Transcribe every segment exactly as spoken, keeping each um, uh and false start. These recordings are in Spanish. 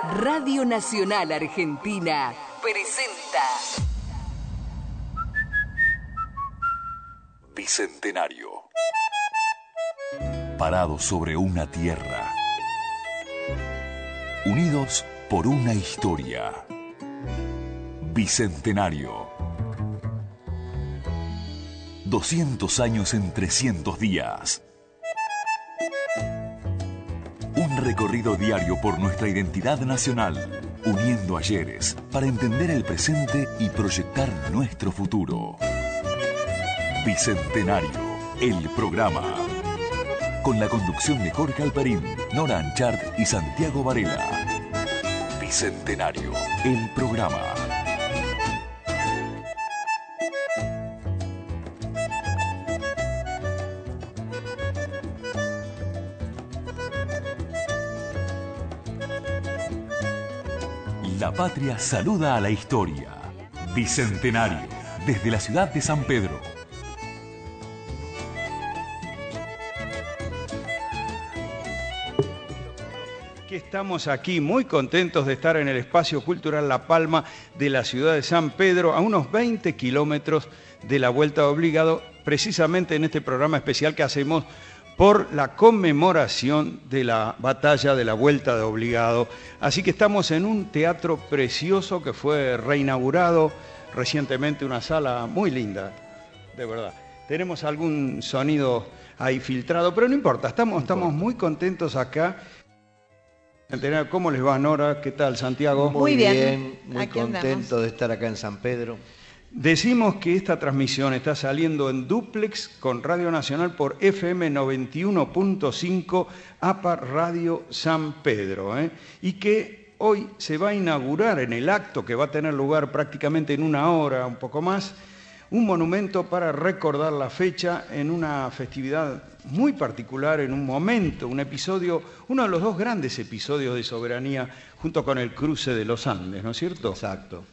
Radio Nacional Argentina presenta Bicentenario. Parados sobre una tierra, unidos por una historia. Bicentenario. doscientos años en trescientos días. Un recorrido diario por nuestra identidad nacional, uniendo ayeres para entender el presente y proyectar nuestro futuro. Bicentenario, el programa. Con la conducción de Jorge Alperín, Nora Anchart y Santiago Varela. Bicentenario, el programa. La patria saluda a la historia. Bicentenario, desde la ciudad de San Pedro. Que estamos aquí muy contentos de estar en el Espacio Cultural La Palma de la ciudad de San Pedro, a unos veinte kilómetros de la Vuelta de Obligado, precisamente en este programa especial que hacemos por la conmemoración de la batalla de la Vuelta de Obligado. Así que estamos en un teatro precioso que fue reinaugurado recientemente, una sala muy linda, de verdad. Tenemos algún sonido ahí filtrado, pero no importa, estamos, estamos muy contentos acá. ¿Cómo les va, Nora? ¿Qué tal, Santiago? Muy, muy bien, bien, muy Aquí contento andamos. de estar acá en San Pedro. Decimos que esta transmisión está saliendo en dúplex con Radio Nacional por F M noventa y uno punto cinco, A P A Radio San Pedro, ¿eh? Y que hoy se va a inaugurar en el acto que va a tener lugar prácticamente en una hora, un poco más, un monumento para recordar la fecha en una festividad muy particular, en un momento, un episodio, uno de los dos grandes episodios de soberanía junto con el cruce de los Andes, ¿no es cierto? Exacto.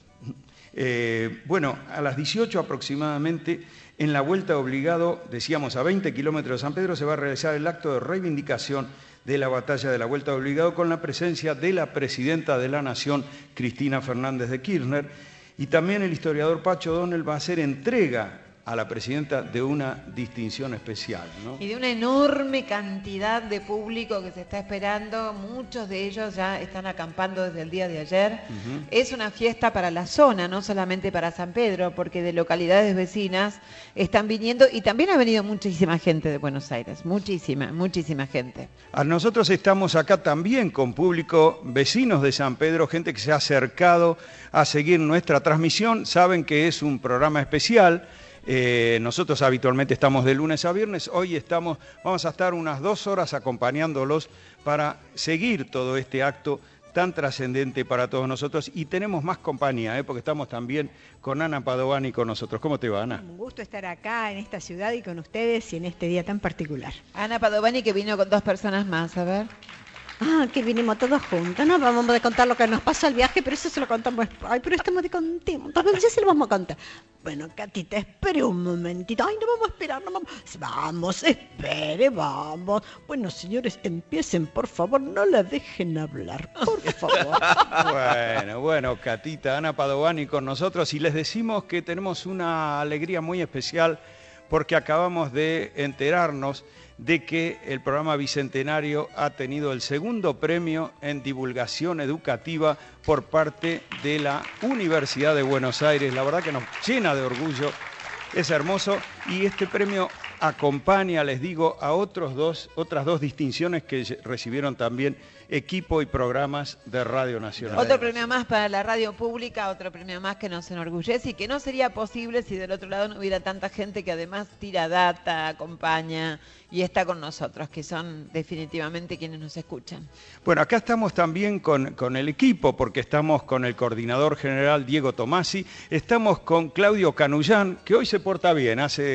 Eh, bueno, a las dieciocho aproximadamente, en la Vuelta de Obligado, decíamos a veinte kilómetros de San Pedro, se va a realizar el acto de reivindicación de la batalla de la Vuelta de Obligado con la presencia de la presidenta de la Nación, Cristina Fernández de Kirchner, y también el historiador Pacho Donel va a hacer entrega a la presidenta de una distinción especial, ¿no? Y de una enorme cantidad de público que se está esperando, muchos de ellos ya están acampando desde el día de ayer. Uh-huh. Es una fiesta para la zona, no solamente para San Pedro, porque de localidades vecinas están viniendo, y también ha venido muchísima gente de Buenos Aires, muchísima, muchísima gente. A nosotros estamos acá también con público, vecinos de San Pedro, gente que se ha acercado a seguir nuestra transmisión, saben que es un programa especial. Eh, nosotros habitualmente estamos de lunes a viernes, hoy estamos, vamos a estar unas dos horas acompañándolos para seguir todo este acto tan trascendente para todos nosotros, y tenemos más compañía, ¿eh? Porque estamos también con Ana Padovani con nosotros. ¿Cómo te va, Ana? Un gusto estar acá en esta ciudad y con ustedes y en este día tan particular. Ana Padovani, que vino con dos personas más, a ver. Ah, que vinimos todos juntos, ¿no? Vamos a contar lo que nos pasó al viaje, pero eso se lo contamos. Ay, pero estamos de contento. Ya se lo vamos a contar. Bueno, Catita, espere un momentito. Ay, no vamos a esperar, no vamos. Vamos, espere, vamos. Bueno, señores, empiecen, por favor, no la dejen hablar, por favor. Bueno, bueno, Catita, Ana Padovani con nosotros, y les decimos que tenemos una alegría muy especial porque acabamos de enterarnos de que el programa Bicentenario ha tenido el segundo premio en divulgación educativa por parte de la Universidad de Buenos Aires. La verdad que nos llena de orgullo, es hermoso, y este premio acompaña, les digo, a otros dos, otras dos distinciones que recibieron también equipo y programas de Radio Nacional. Otro premio más para la radio pública, otro premio más que nos enorgullece y que no sería posible si del otro lado no hubiera tanta gente que además tira data, acompaña y está con nosotros, que son definitivamente quienes nos escuchan. Bueno, acá estamos también con, con el equipo, porque estamos con el coordinador general Diego Tomasi, estamos con Claudio Canullán, que hoy se porta bien, hace...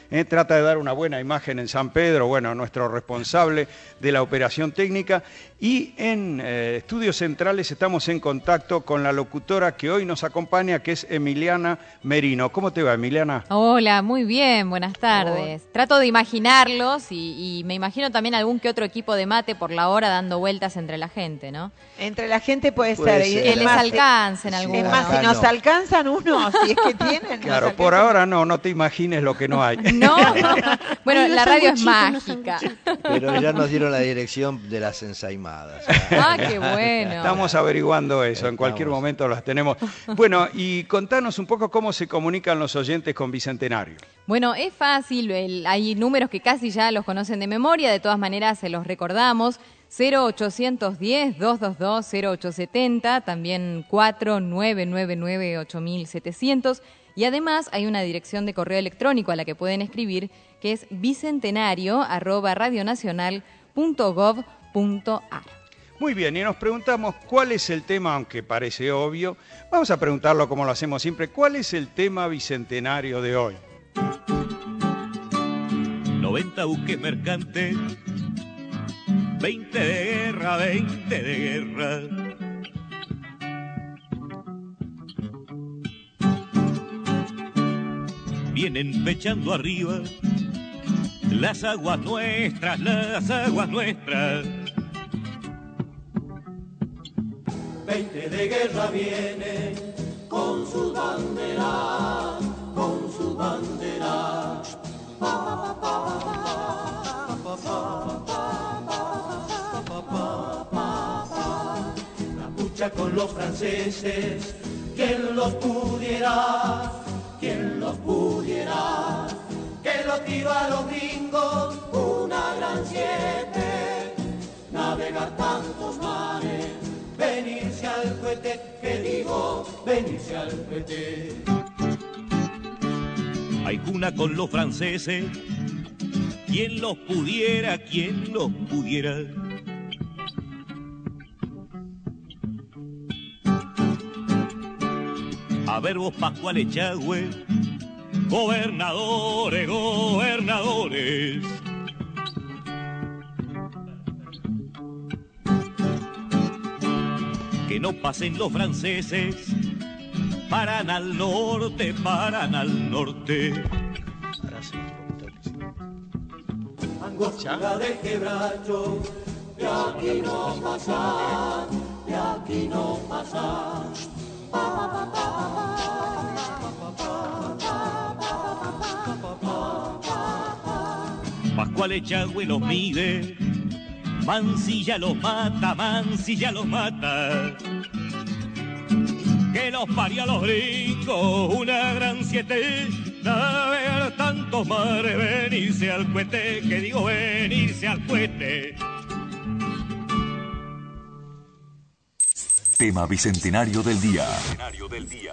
eh, trata de dar una buena imagen en San Pedro, bueno, nuestro responsable de la operación técnica. Y en eh, Estudios Centrales estamos en contacto con la locutora que hoy nos acompaña, que es Emiliana Merino. ¿Cómo te va, Emiliana? Hola, muy bien, buenas tardes. Oh. Trato de imaginarlos y, y me imagino también algún que otro equipo de mate por la hora dando vueltas entre la gente, ¿no? Entre la gente puede, puede ser. ser. Que les alcancen algunos. Es más, si nos alcanzan unos, si es que tienen. Claro, por ahora no, no te imagines lo que no hay. No, bueno, la radio es mágica. Pero ya nos dieron la dirección de las ensaimadas. Ah, qué bueno. Estamos averiguando eso, Estamos. En cualquier momento las tenemos. Bueno, y contanos un poco cómo se comunican los oyentes con Bicentenario. Bueno, es fácil, el, hay números que casi ya los conocen de memoria, de todas maneras se los recordamos. cero ochocientos diez, doscientos veintidós, cero ochocientos setenta, también cuatro nueve nueve nueve, ocho mil setecientos. Y además hay una dirección de correo electrónico a la que pueden escribir, que es bicentenario arroba radionacional punto gov punto ar. Muy bien, y nos preguntamos cuál es el tema, aunque parece obvio, vamos a preguntarlo como lo hacemos siempre, ¿cuál es el tema bicentenario de hoy? noventa buques mercantes, veinte de guerra, veinte de guerra. Vienen pechando arriba las aguas nuestras, las aguas nuestras. Veinte de guerra vienen con sus banderas, con sus banderas. Pa, pa, pa, pa, pa, pa, pa, pa, pa. La pucha con los franceses, quien los pudiera, quien los pudiera, que los tiro a los gringos, una gran siete, navegar tantos mares, venirse al cohete, que digo, venirse al cohete. Hay cuna con los franceses, quien los pudiera, quien los pudiera. A ver vos, Pascual Echagüe, gobernadores, gobernadores. Que no pasen los franceses, paran al norte, paran al norte. Angostura de quebracho, de aquí no pasan, de aquí no pasan. Pascual Echagüe los mide, Mansilla los mata, Mansilla los mata. Que los parió a los gringos, una gran siete, navegar tantos mares, venirse al cohete, que digo venirse al cohete. Tema bicentenario del día. Bicentenario del día.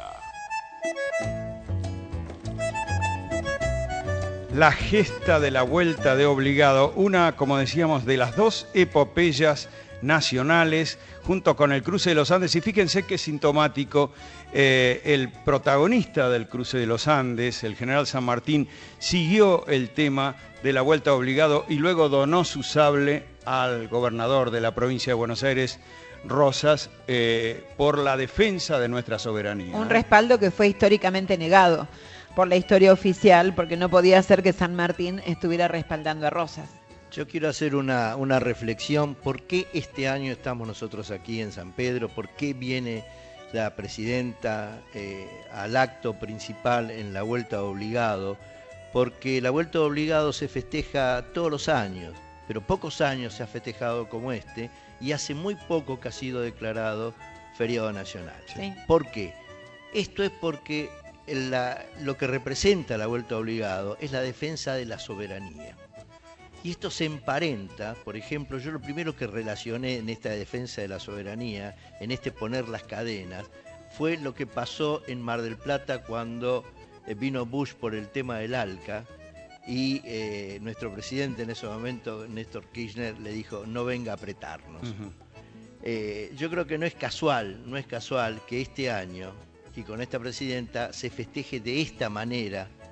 La gesta de la vuelta de obligado, una, como decíamos, de las dos epopeyas nacionales, junto con el cruce de los Andes. Y fíjense qué sintomático, eh, el protagonista del cruce de los Andes, el general San Martín, siguió el tema de la vuelta obligado y luego donó su sable al gobernador de la provincia de Buenos Aires, Rosas, eh, por la defensa de nuestra soberanía. Un respaldo que fue históricamente negado por la historia oficial, porque no podía ser que San Martín estuviera respaldando a Rosas. Yo quiero hacer una, una reflexión. ¿Por qué este año estamos nosotros aquí en San Pedro? ¿Por qué viene la presidenta eh, al acto principal en la vuelta obligado? Porque la vuelta obligado se festeja todos los años, pero pocos años se ha festejado como este, y hace muy poco que ha sido declarado feriado nacional. Sí. ¿Por qué? Esto es porque la, lo que representa la vuelta obligado es la defensa de la soberanía. Y esto se emparenta, por ejemplo, yo lo primero que relacioné en esta defensa de la soberanía, en este poner las cadenas, fue lo que pasó en Mar del Plata cuando vino Bush por el tema del ALCA, y eh, nuestro presidente en ese momento, Néstor Kirchner, le dijo, no venga a apretarnos. Uh-huh. eh, yo creo que no es casual, no es casual que este año, y con esta presidenta, se festeje de esta manera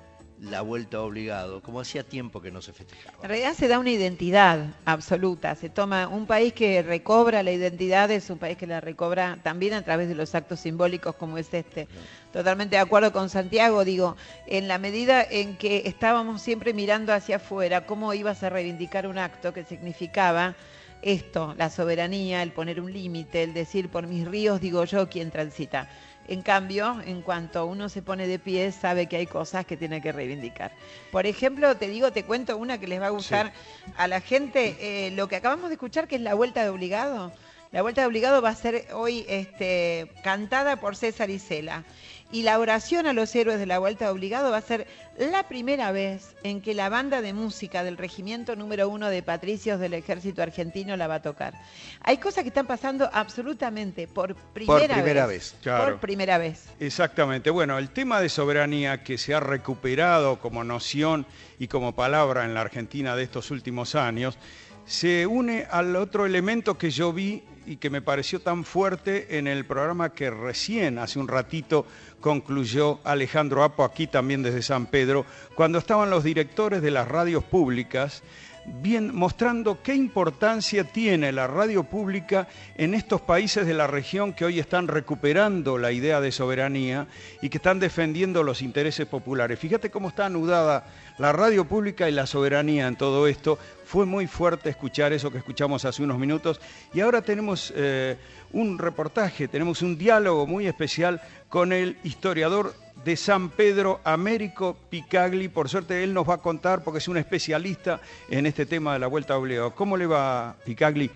la vuelta obligado, como hacía tiempo que no se festejaba. En realidad se da una identidad absoluta, se toma un país que recobra la identidad, es un país que la recobra también a través de los actos simbólicos como es este. Totalmente de acuerdo con Santiago, digo, en la medida en que estábamos siempre mirando hacia afuera, cómo ibas a reivindicar un acto que significaba esto, la soberanía, el poner un límite, el decir por mis ríos digo yo quien transita. En cambio, en cuanto uno se pone de pie, sabe que hay cosas que tiene que reivindicar. Por ejemplo, te digo, te cuento una que les va a gustar sí. a la gente, eh, lo que acabamos de escuchar, que es la Vuelta de Obligado. La Vuelta de Obligado va a ser hoy este, cantada por César Isela. Y la oración a los héroes de la Vuelta de Obligado va a ser la primera vez en que la banda de música del regimiento número uno de patricios del ejército argentino la va a tocar. Hay cosas que están pasando absolutamente por primera, por primera vez. vez. Claro. Por primera vez. Exactamente. Bueno, el tema de soberanía que se ha recuperado como noción y como palabra en la Argentina de estos últimos años, se une al otro elemento que yo vi y que me pareció tan fuerte en el programa que recién, hace un ratito, concluyó Alejandro Apo, aquí también desde San Pedro, cuando estaban los directores de las radios públicas, bien, mostrando qué importancia tiene la radio pública en estos países de la región que hoy están recuperando la idea de soberanía y que están defendiendo los intereses populares. Fíjate cómo está anudada la radio pública y la soberanía en todo esto. Fue muy fuerte escuchar eso que escuchamos hace unos minutos y ahora tenemos eh, un reportaje, tenemos un diálogo muy especial con el historiador de San Pedro, Américo Picagli. Por suerte él nos va a contar porque es un especialista en este tema de la Vuelta Obligado. ¿Cómo le va, Picagli?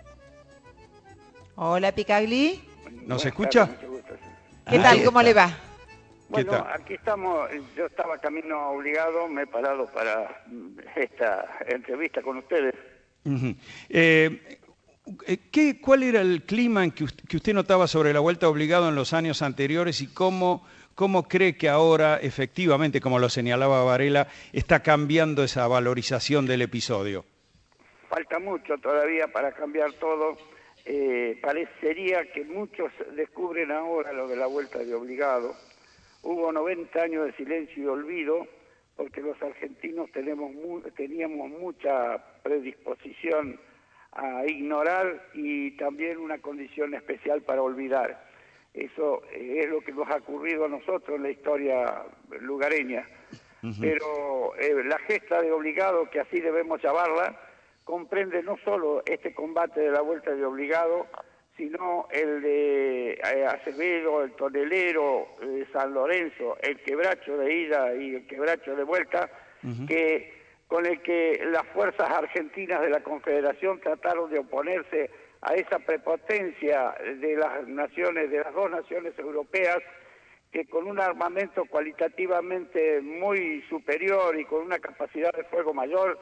Hola, Picagli. ¿Nos escucha? ¿Qué ah, tal? ¿Cómo le va? Bueno, aquí estamos, yo estaba camino obligado, me he parado para esta entrevista con ustedes. Uh-huh. eh, ¿qué, ¿Cuál era el clima en que usted, que usted notaba sobre la Vuelta Obligado en los años anteriores y cómo, cómo cree que ahora, efectivamente, como lo señalaba Varela, está cambiando esa valorización del episodio? Falta mucho todavía para cambiar todo. Eh, parecería que muchos descubren ahora lo de la Vuelta de Obligado. Hubo noventa años de silencio y olvido, porque los argentinos tenemos mu teníamos mucha predisposición a ignorar y también una condición especial para olvidar. Eso es lo que nos ha ocurrido a nosotros en la historia lugareña. Uh-huh. Pero eh, la gesta de Obligado, que así debemos llamarla, comprende no solo este combate de la Vuelta de Obligado, sino el de eh, Acevedo, el Tonelero, eh, San Lorenzo, el Quebracho de ida y el Quebracho de vuelta, uh-huh. que con el que las fuerzas argentinas de la Confederación trataron de oponerse a esa prepotencia de las naciones, de las dos naciones europeas, que con un armamento cualitativamente muy superior y con una capacidad de fuego mayor,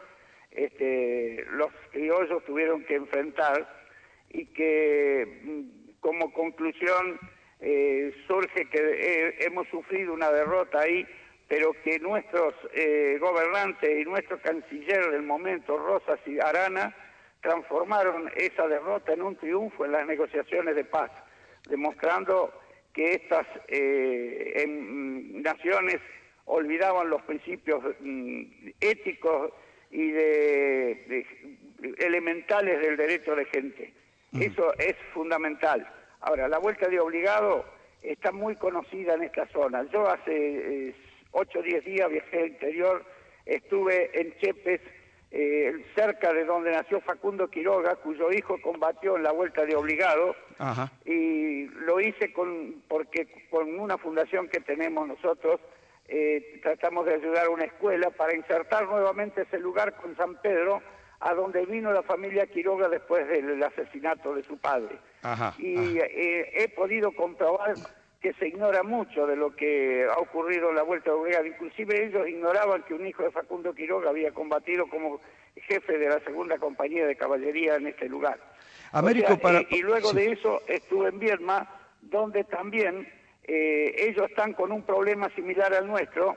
este, los criollos tuvieron que enfrentar, y que como conclusión eh, surge que eh, hemos sufrido una derrota ahí, pero que nuestros eh, gobernantes y nuestro canciller del momento, Rosas y Arana, transformaron esa derrota en un triunfo en las negociaciones de paz, demostrando que estas eh, en, naciones olvidaban los principios mm, éticos y de, de, elementales del derecho de gente. Eso es fundamental. Ahora, la Vuelta de Obligado está muy conocida en esta zona. Yo hace ocho o diez días viajé al interior, estuve en Chepes, eh, cerca de donde nació Facundo Quiroga, cuyo hijo combatió en la Vuelta de Obligado. Ajá. Y lo hice con porque con una fundación que tenemos nosotros, eh, tratamos de ayudar a una escuela para insertar nuevamente ese lugar con San Pedro, a donde vino la familia Quiroga después del asesinato de su padre. Ajá, y ajá. Eh, he podido comprobar que se ignora mucho de lo que ha ocurrido en la Vuelta de Obligado. Inclusive ellos ignoraban que un hijo de Facundo Quiroga había combatido como jefe de la segunda compañía de caballería en este lugar. Américo, o sea, para... y, y luego sí. de eso estuve en Viedma, donde también eh, ellos están con un problema similar al nuestro,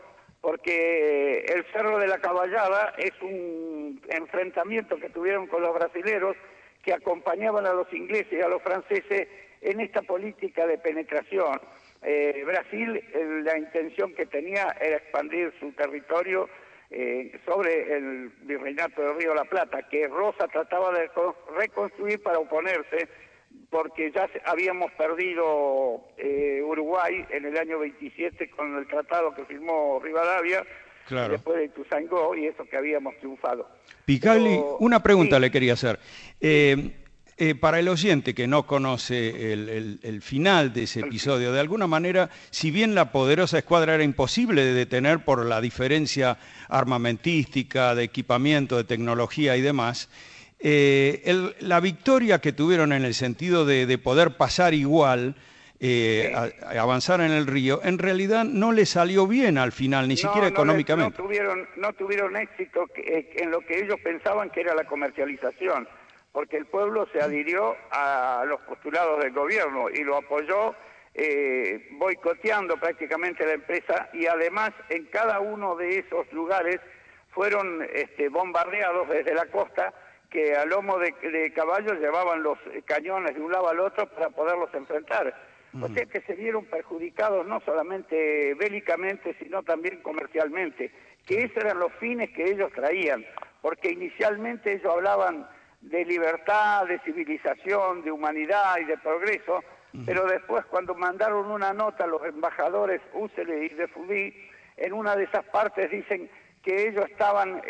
porque el Cerro de la Caballada es un enfrentamiento que tuvieron con los brasileros que acompañaban a los ingleses y a los franceses en esta política de penetración. Eh, Brasil, eh, la intención que tenía era expandir su territorio eh, sobre el virreinato del Río de la Plata, que Rosa trataba de reconstruir para oponerse, porque ya habíamos perdido eh, Uruguay en el año veintisiete con el tratado que firmó Rivadavia, claro, después de Ituzaingó, y eso que habíamos triunfado. Picagli, Pero, una pregunta sí. le quería hacer. Eh, eh, para el oyente que no conoce el, el, el final de ese episodio, de alguna manera, si bien la poderosa escuadra era imposible de detener por la diferencia armamentística, de equipamiento, de tecnología y demás, eh, el, la victoria que tuvieron en el sentido de, de poder pasar igual, eh, a, a avanzar en el río, en realidad no le salió bien al final, ni no, siquiera no económicamente. Le, no, tuvieron, no tuvieron éxito que, en lo que ellos pensaban que era la comercialización, porque el pueblo se adhirió a los postulados del gobierno y lo apoyó, eh, boicoteando prácticamente la empresa, y además en cada uno de esos lugares fueron este, bombardeados desde la costa, que a lomo de, de caballos llevaban los cañones de un lado al otro para poderlos enfrentar. O sea que se vieron perjudicados no solamente bélicamente, sino también comercialmente, que esos eran los fines que ellos traían, porque inicialmente ellos hablaban de libertad, de civilización, de humanidad y de progreso, uh-huh. pero después cuando mandaron una nota a los embajadores Usele y de Fudí, en una de esas partes dicen que ellos estaban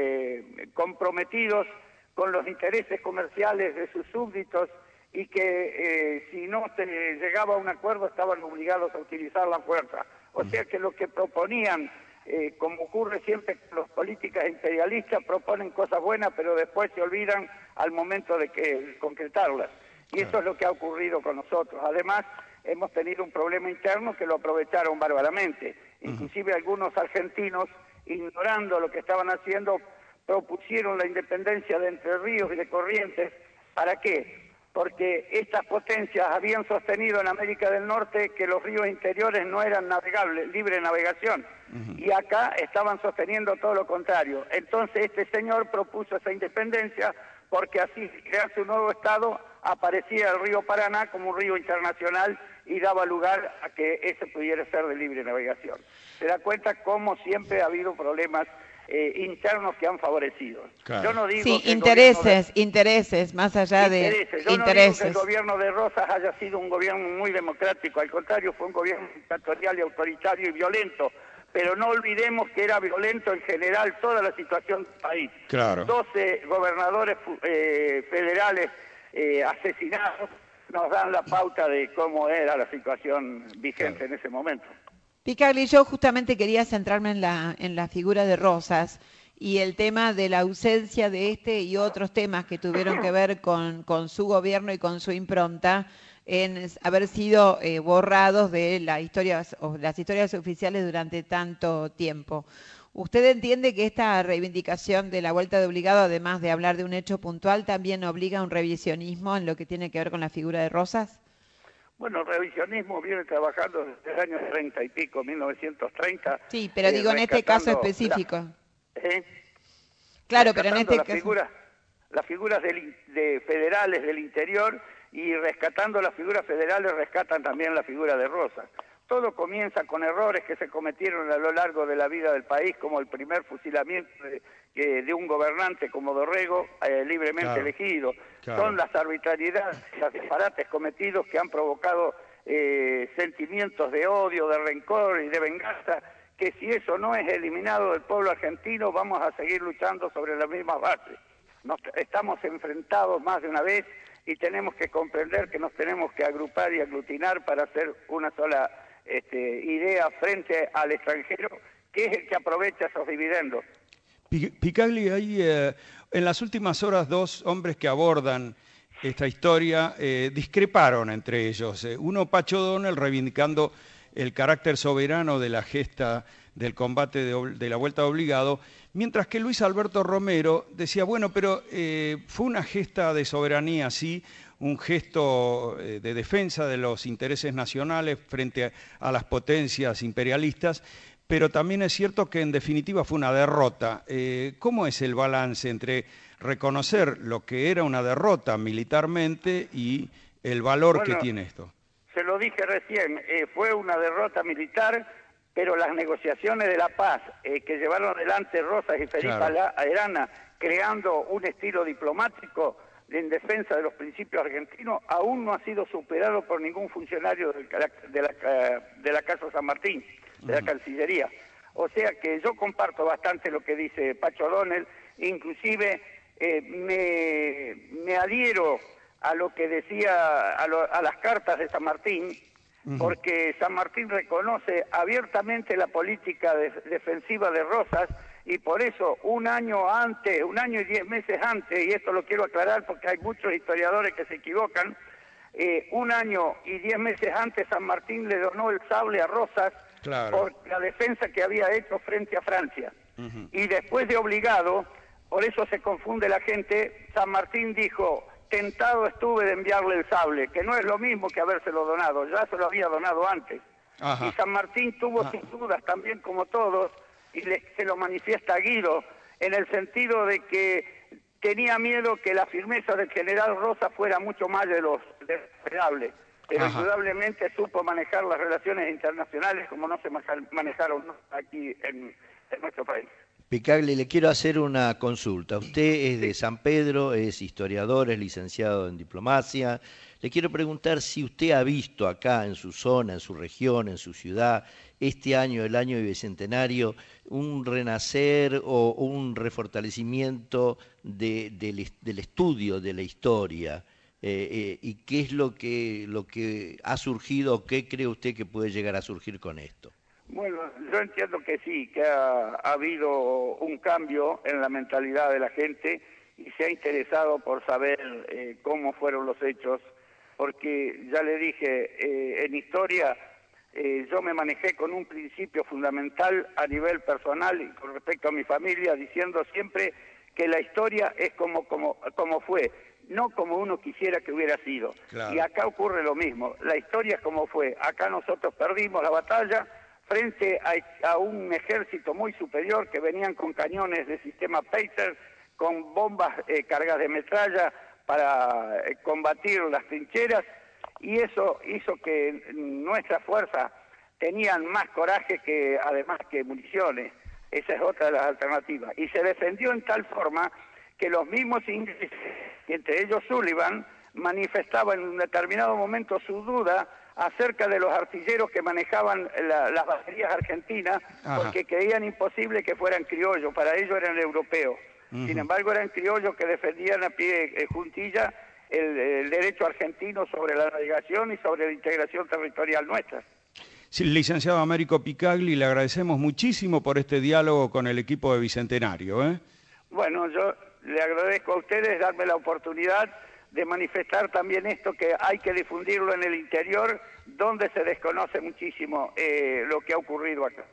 eh, comprometidos con los intereses comerciales de sus súbditos y que eh, si no se llegaba a un acuerdo estaban obligados a utilizar la fuerza. O sea que lo que proponían, eh, como ocurre siempre con las políticas imperialistas, proponen cosas buenas pero después se olvidan al momento de que concretarlas. Y eso es lo que ha ocurrido con nosotros. Además, hemos tenido un problema interno que lo aprovecharon bárbaramente. Inclusive algunos argentinos, ignorando lo que estaban haciendo, propusieron la independencia de Entre Ríos y de Corrientes. ¿Para qué? Porque estas potencias habían sostenido en América del Norte que los ríos interiores no eran navegables, libre navegación, uh-huh. y acá estaban sosteniendo todo lo contrario. Entonces este señor propuso esa independencia porque así, crearse un nuevo estado, aparecía el río Paraná como un río internacional y daba lugar a que ese pudiera ser de libre navegación. Se da cuenta cómo siempre ha habido problemas Eh, internos que han favorecido. Claro. Yo no digo sí, que intereses, de, intereses, más allá intereses. de Yo intereses. no digo que el gobierno de Rosas haya sido un gobierno muy democrático, al contrario, fue un gobierno dictatorial y autoritario y violento, pero no olvidemos que era violento en general toda la situación del país. Claro. doce gobernadores eh, federales eh, asesinados nos dan la pauta de cómo era la situación vigente claro. en ese momento. Picagli, yo justamente quería centrarme en la, en la figura de Rosas y el tema de la ausencia de este y otros temas que tuvieron que ver con, con su gobierno y con su impronta en haber sido eh, borrados de la historia, o las historias oficiales durante tanto tiempo. ¿Usted entiende que esta reivindicación de la vuelta de obligado, además de hablar de un hecho puntual, también obliga a un revisionismo en lo que tiene que ver con la figura de Rosas? Bueno, el revisionismo viene trabajando desde el año treinta y pico, mil novecientos treinta. Sí, pero digo eh, en este caso específico. La, ¿eh? Claro, pero en este las caso... Figuras, las figuras del, de federales del interior y rescatando las figuras federales rescatan también la figura de Rosas. Todo comienza con errores que se cometieron a lo largo de la vida del país, como el primer fusilamiento de, que, de un gobernante como Dorrego, eh, libremente claro, elegido. Claro. Son las arbitrariedades, los disparates cometidos que han provocado eh, sentimientos de odio, de rencor y de venganza, que si eso no es eliminado del pueblo argentino, vamos a seguir luchando sobre las mismas bases. Nos, estamos enfrentados más de una vez y tenemos que comprender que nos tenemos que agrupar y aglutinar para hacer una sola Este, idea frente al extranjero, que es el que aprovecha esos dividendos. Picagli, hay eh, en las últimas horas dos hombres que abordan esta historia eh, discreparon entre ellos. Eh, uno, Pacho Donel, reivindicando el carácter soberano de la gesta del combate de, de la vuelta de obligado, mientras que Luis Alberto Romero decía, bueno, pero eh, fue una gesta de soberanía, sí, un gesto de defensa de los intereses nacionales frente a, a las potencias imperialistas, pero también es cierto que en definitiva fue una derrota. Eh, ¿Cómo es el balance entre reconocer lo que era una derrota militarmente y el valor bueno, que tiene esto? se lo dije recién, eh, fue una derrota militar, pero las negociaciones de la paz eh, que llevaron adelante Rosas y Felipe claro. Arana, creando un estilo diplomático en defensa de los principios argentinos, aún no ha sido superado por ningún funcionario de la, de la, de la Casa San Martín, de la Cancillería. O sea que yo comparto bastante lo que dice Pacho O'Donnell, inclusive eh, me, me adhiero a lo que decía, a, lo, a las cartas de San Martín, uh-huh. porque San Martín reconoce abiertamente la política de, defensiva de Rosas, y por eso un año antes, un año y diez meses antes, y esto lo quiero aclarar porque hay muchos historiadores que se equivocan, eh, un año y diez meses antes San Martín le donó el sable a Rosas claro. por la defensa que había hecho frente a Francia. Uh-huh. Y después de obligado, por eso se confunde la gente, San Martín dijo, tentado estuve de enviarle el sable, que no es lo mismo que habérselo donado, ya se lo había donado antes. Ajá. Y San Martín tuvo Ajá. sus dudas también como todos, y le, se lo manifiesta a Guido, en el sentido de que tenía miedo que la firmeza del general Rosa fuera mucho más de los esperables, pero Ajá. indudablemente supo manejar las relaciones internacionales como no se manejaron aquí en, en nuestro país. Picagli, le quiero hacer una consulta. Usted es de San Pedro, es historiador, es licenciado en diplomacia. Le quiero preguntar si usted ha visto acá en su zona, en su región, en su ciudad, este año, el año bicentenario, un renacer o un refortalecimiento de, de, del estudio de la historia. Eh, eh, ¿Y qué es lo que, lo que ha surgido o qué cree usted que puede llegar a surgir con esto? Bueno, yo entiendo que sí, que ha, ha habido un cambio en la mentalidad de la gente y se ha interesado por saber eh, cómo fueron los hechos, porque ya le dije, eh, en historia eh, yo me manejé con un principio fundamental a nivel personal y con respecto a mi familia, diciendo siempre que la historia es como, como, como fue, no como uno quisiera que hubiera sido. Claro. Y acá ocurre lo mismo, la historia es como fue, acá nosotros perdimos la batalla, frente a, a un ejército muy superior que venían con cañones de sistema Pacer, con bombas eh, cargadas de metralla para eh, combatir las trincheras, y eso hizo que nuestras fuerzas tenían más coraje que además que municiones. Esa es otra de las alternativas. Y se defendió en tal forma que los mismos ingleses, entre ellos Sullivan, manifestaban en un determinado momento su duda acerca de los artilleros que manejaban la, las baterías argentinas, Ajá. porque creían imposible que fueran criollos, para ellos eran europeos. Uh-huh. Sin embargo, eran criollos que defendían a pie eh, juntilla el, el derecho argentino sobre la navegación y sobre la integración territorial nuestra. Sí, licenciado Américo Picagli, le agradecemos muchísimo por este diálogo con el equipo de Bicentenario. ¿eh? Bueno, yo le agradezco a ustedes darme la oportunidad de manifestar también esto, que hay que difundirlo en el interior, donde se desconoce muchísimo eh, lo que ha ocurrido acá.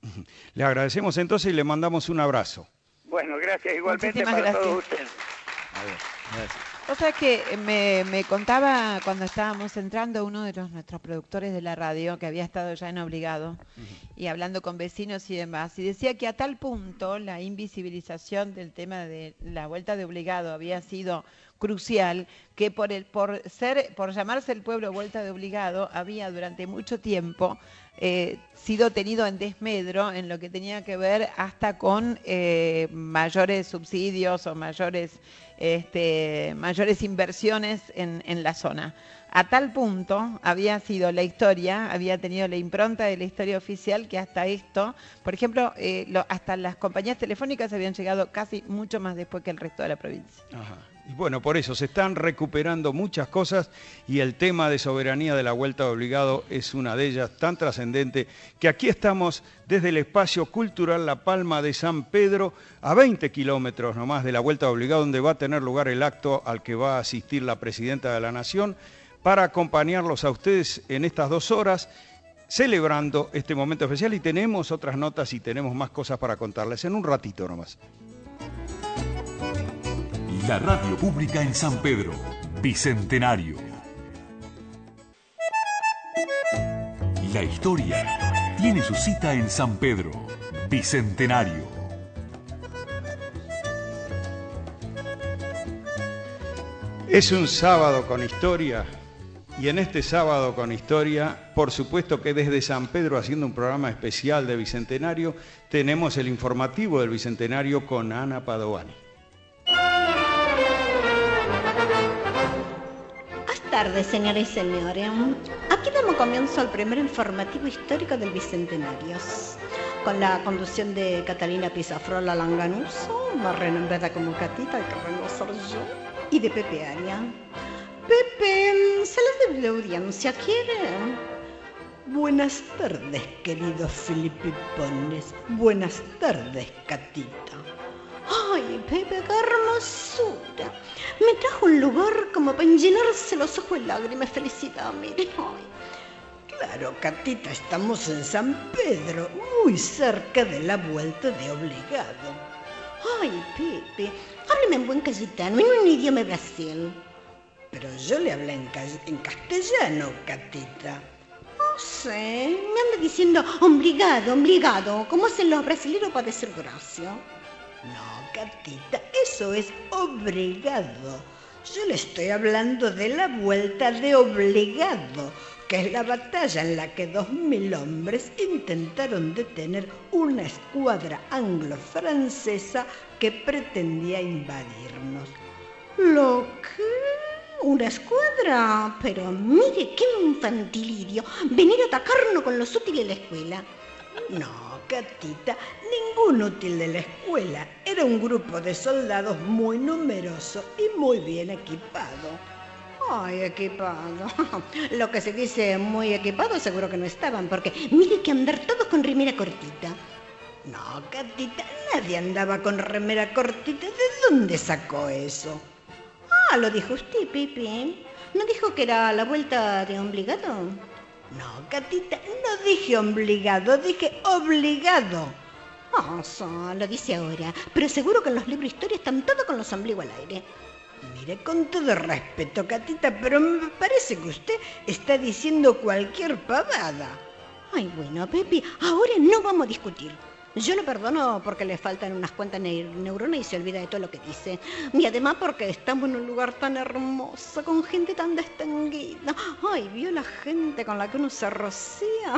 Le agradecemos entonces y le mandamos un abrazo. Bueno, gracias igualmente Muchísimas para gracias. todos ustedes. A ver, gracias. O sea que me, me contaba cuando estábamos entrando uno de los, nuestros productores de la radio, que había estado ya en Obligado, uh-huh. y hablando con vecinos y demás, y decía que a tal punto la invisibilización del tema de la vuelta de Obligado había sido crucial, que por el por ser por llamarse el pueblo Vuelta de Obligado había durante mucho tiempo eh, sido tenido en desmedro en lo que tenía que ver hasta con eh, mayores subsidios o mayores este, mayores inversiones en, en la zona. A tal punto había sido la historia, había tenido la impronta de la historia oficial, que hasta esto, por ejemplo, eh, lo, hasta las compañías telefónicas habían llegado casi mucho más después que el resto de la provincia. Ajá. Y bueno, por eso se están recuperando muchas cosas y el tema de soberanía de la Vuelta de Obligado es una de ellas tan trascendente que aquí estamos desde el espacio cultural La Palma de San Pedro, a veinte kilómetros nomás de la Vuelta de Obligado, donde va a tener lugar el acto al que va a asistir la Presidenta de la Nación, para acompañarlos a ustedes en estas dos horas, celebrando este momento especial. Y tenemos otras notas y tenemos más cosas para contarles en un ratito nomás. La radio pública en San Pedro, Bicentenario. La historia tiene su cita en San Pedro, Bicentenario. Es un sábado con historia Y en este sábado con historia, por supuesto que desde San Pedro, haciendo un programa especial de Bicentenario, tenemos el informativo del Bicentenario con Ana Padovani. Buenas tardes, señores y señores. Aquí damos comienzo al primer informativo histórico del Bicentenario, con la conducción de Catalina Pizafrola Langanuso, Marreno en vez como Catita, que vengo a ser yo, y de Pepe Aria. Pepe, saludos de la audiencia, ¿quiere? Buenas tardes, queridos filipipones. Buenas tardes, Catita. Ay, Pepe, qué hermosura. Me trajo un lugar como para llenarse los ojos de lágrimas. Felicidad, mire. Ay. Claro, Catita, estamos en San Pedro, muy cerca de la Vuelta de Obligado. Ay, Pepe, hábleme en buen cayetano, en un idioma de Brasil. Pero yo le hablé en, en castellano, Catita. No sé, me anda diciendo obligado, obligado, como hacen los brasileños para decir gracia. No, Catita, eso es obligado. Yo le estoy hablando de la Vuelta de Obligado, que es la batalla en la que dos mil hombres intentaron detener una escuadra anglo-francesa que pretendía invadirnos. ¿Lo qué? ¿Una escuadra? Pero mire qué infantilidio, venir a atacarnos con los útiles de la escuela. No, Catita, ningún útil de la escuela. Era un grupo de soldados muy numeroso y muy bien equipado. Ay, equipado. Lo que se dice muy equipado seguro que no estaban, porque mire que andar todos con remera cortita. No, Catita, nadie andaba con remera cortita. ¿De dónde sacó eso? Ah, lo dijo usted, Pepe. ¿No dijo que era la Vuelta de Obligado? No, Catita, no dije obligado, dije obligado. Ah, oh, lo dice ahora. Pero seguro que en los libros de historia están todos con los ombligos al aire. Mire, con todo respeto, Catita, pero me parece que usted está diciendo cualquier pavada. Ay, bueno, Pepe, ahora no vamos a discutir. Yo lo perdono porque le faltan unas cuantas neuronas y se olvida de todo lo que dice. Y además porque estamos en un lugar tan hermoso, con gente tan distinguida. Ay, ¿vio la gente con la que uno se rocía?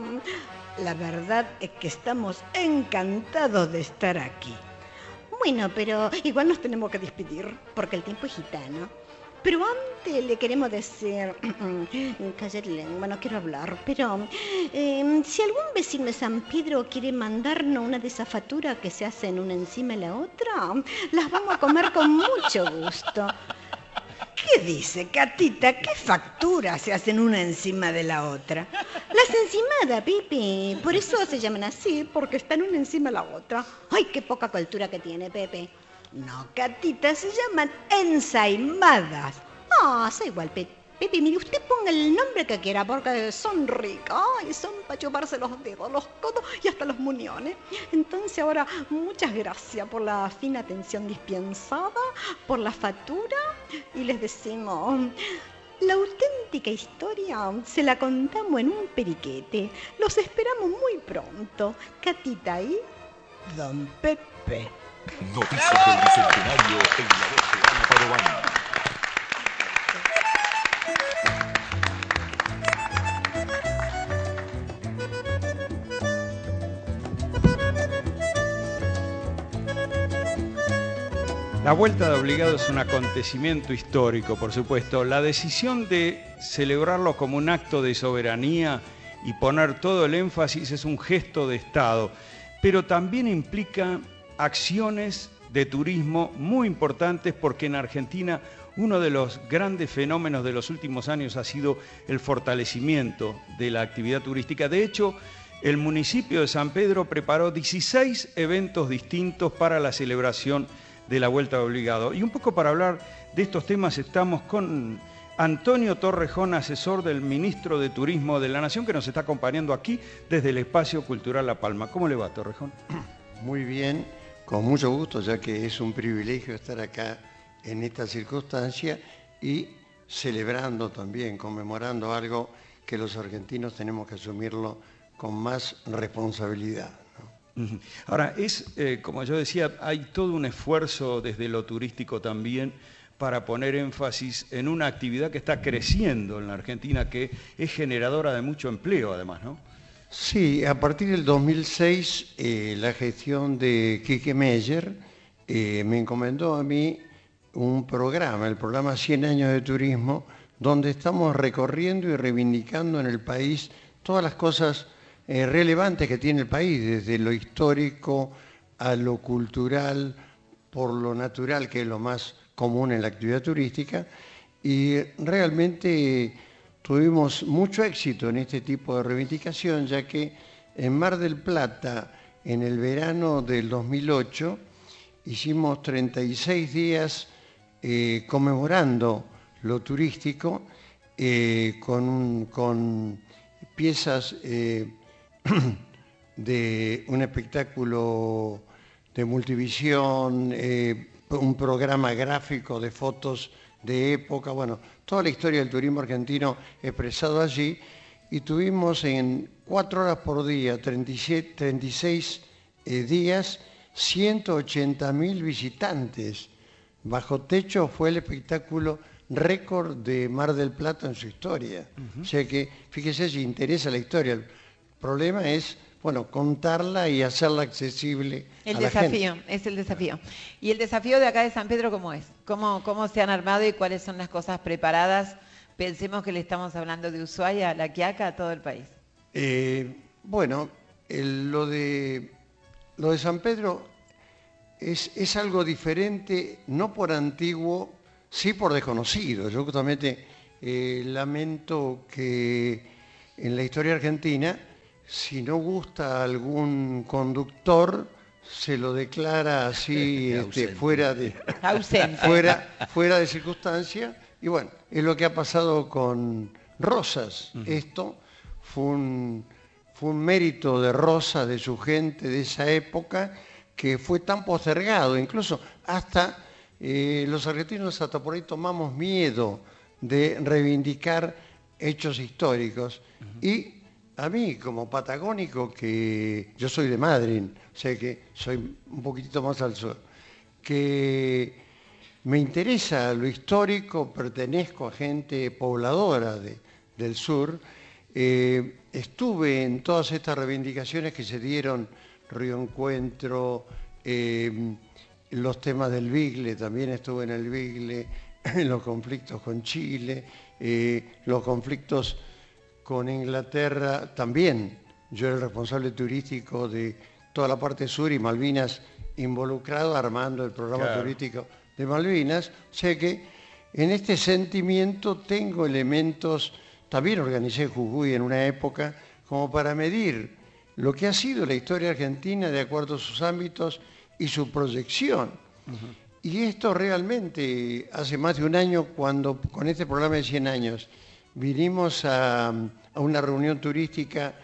La verdad es que estamos encantados de estar aquí. Bueno, pero igual nos tenemos que despedir porque el tiempo es gitano. Pero antes le queremos decir, callar lengua, no quiero hablar, pero eh, si algún vecino de San Pedro quiere mandarnos una de esas facturas que se hacen una encima de la otra, las vamos a comer con mucho gusto. ¿Qué dice, Catita? ¿Qué facturas se hacen una encima de la otra? Las encimadas, Pepe, por eso se llaman así, porque están una encima de la otra. Ay, qué poca cultura que tiene, Pepe. No, Catita, se llaman ensaimadas. Ah, oh, da igual, Pepe. Pepe, mire, usted ponga el nombre que quiera porque son ricas. Ay, son para chuparse los dedos, los codos y hasta los muñones. Entonces ahora, muchas gracias por la fina atención dispensada, por la factura. Y les decimos, la auténtica historia se la contamos en un periquete. Los esperamos muy pronto. Catita y Don Pepe. Noticias del Bicentenario en la voz de Ana Padovani. La Vuelta de Obligado es un acontecimiento histórico, por supuesto. La decisión de celebrarlo como un acto de soberanía y poner todo el énfasis es un gesto de Estado, pero también implica acciones de turismo muy importantes porque en Argentina uno de los grandes fenómenos de los últimos años ha sido el fortalecimiento de la actividad turística. De hecho, el municipio de San Pedro preparó dieciséis eventos distintos para la celebración de la Vuelta de Obligado. Y un poco para hablar de estos temas estamos con Antonio Torrejón, asesor del ministro de Turismo de la Nación, que nos está acompañando aquí desde el Espacio Cultural La Palma. ¿Cómo le va, Torrejón? Muy bien, con mucho gusto, ya que es un privilegio estar acá en esta circunstancia y celebrando también, conmemorando algo que los argentinos tenemos que asumirlo con más responsabilidad, ¿no? Ahora, es, eh, como yo decía, hay todo un esfuerzo desde lo turístico también para poner énfasis en una actividad que está creciendo en la Argentina, que es generadora de mucho empleo además, ¿no? Sí, a partir del dos mil seis eh, la gestión de Quique Meyer eh, me encomendó a mí un programa, el programa cien años de turismo, donde estamos recorriendo y reivindicando en el país todas las cosas eh, relevantes que tiene el país, desde lo histórico a lo cultural, por lo natural, que es lo más común en la actividad turística, y realmente tuvimos mucho éxito en este tipo de reivindicación, ya que en Mar del Plata, en el verano del dos mil ocho, hicimos treinta y seis días eh, conmemorando lo turístico, eh, con, con piezas eh, de un espectáculo de multivisión, eh, un programa gráfico de fotos de época, bueno, toda la historia del turismo argentino expresado allí, y tuvimos en cuatro horas por día, treinta y siete, treinta y seis eh, días, ciento ochenta mil visitantes. Bajo techo fue el espectáculo récord de Mar del Plata en su historia. Uh-huh. O sea que, fíjese si interesa la historia. El problema es, bueno, contarla y hacerla accesible el a la desafío, gente. es el desafío. ¿Y el desafío de acá de San Pedro cómo es? ¿Cómo, cómo se han armado y cuáles son las cosas preparadas? Pensemos que le estamos hablando de Ushuaia a La Quiaca, a todo el país. Eh, bueno, el, lo, de, lo de San Pedro es, es algo diferente, no por antiguo, sí por desconocido. Yo justamente eh, lamento que en la historia argentina, si no gusta a algún conductor, se lo declara así este, fuera, de, fuera, fuera de circunstancia. Y bueno, es lo que ha pasado con Rosas. Uh-huh. Esto fue un, fue un mérito de Rosas, de su gente, de esa época, que fue tan postergado. Incluso hasta eh, los argentinos hasta por ahí tomamos miedo de reivindicar hechos históricos. Uh-huh. Y a mí, como patagónico, que yo soy de Madrid, o sea que soy un poquitito más al sur, que me interesa lo histórico, pertenezco a gente pobladora de, del sur, eh, estuve en todas estas reivindicaciones que se dieron, Río Encuentro, eh, los temas del Bigle, también estuve en el Bigle, en los conflictos con Chile, eh, los conflictos con Inglaterra también. Yo era el responsable turístico de toda la parte sur y Malvinas involucrado armando el programa claro. turístico de Malvinas. O sea que en este sentimiento tengo elementos, también organicé Jujuy en una época, como para medir lo que ha sido la historia argentina de acuerdo a sus ámbitos y su proyección. Uh-huh. Y esto realmente hace más de un año, cuando con este programa de cien años, vinimos a, a una reunión turística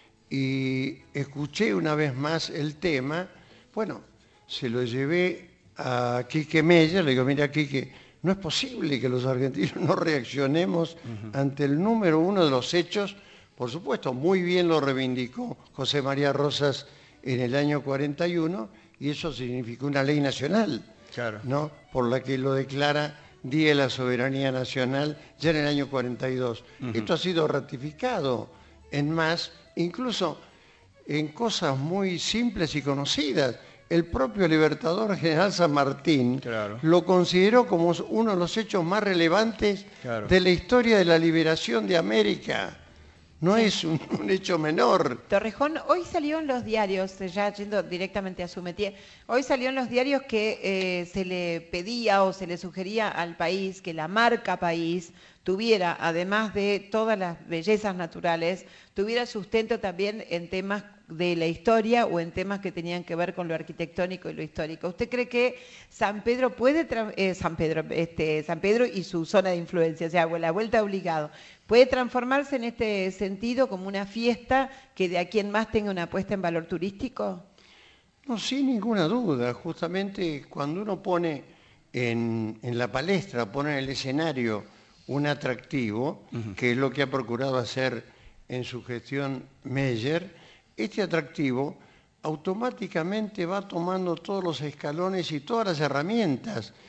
y escuché una vez más el tema. Bueno, se lo llevé a Quique Meyer, le digo, mira Quique, no es posible que los argentinos no reaccionemos uh-huh. ante el número uno de los hechos. Por supuesto, muy bien lo reivindicó José María Rosas en el año cuarenta y uno, y eso significó una ley nacional, claro. ¿no? Por la que lo declara Día de la Soberanía Nacional ya en el año cuarenta y dos. Uh-huh. Esto ha sido ratificado en más, incluso en cosas muy simples y conocidas. El propio Libertador General San Martín claro. lo consideró como uno de los hechos más relevantes claro. de la historia de la liberación de América. No sí. es un, un hecho menor. Torrejón, hoy salió en los diarios, ya yendo directamente a su métier, hoy salió en los diarios que eh, se le pedía o se le sugería al país que la marca país tuviera, además de todas las bellezas naturales, tuviera sustento también en temas de la historia o en temas que tenían que ver con lo arquitectónico y lo histórico. ¿Usted cree que San Pedro puede, eh, San Pedro, este, San Pedro y su zona de influencia, o sea, la vuelta obligado, puede transformarse en este sentido como una fiesta que de aquí en más tenga una apuesta en valor turístico? No, sin ninguna duda. Justamente cuando uno pone en, en la palestra, pone en el escenario un atractivo, uh-huh. que es lo que ha procurado hacer en su gestión Meyer, este atractivo automáticamente va tomando todos los escalones y todas las herramientas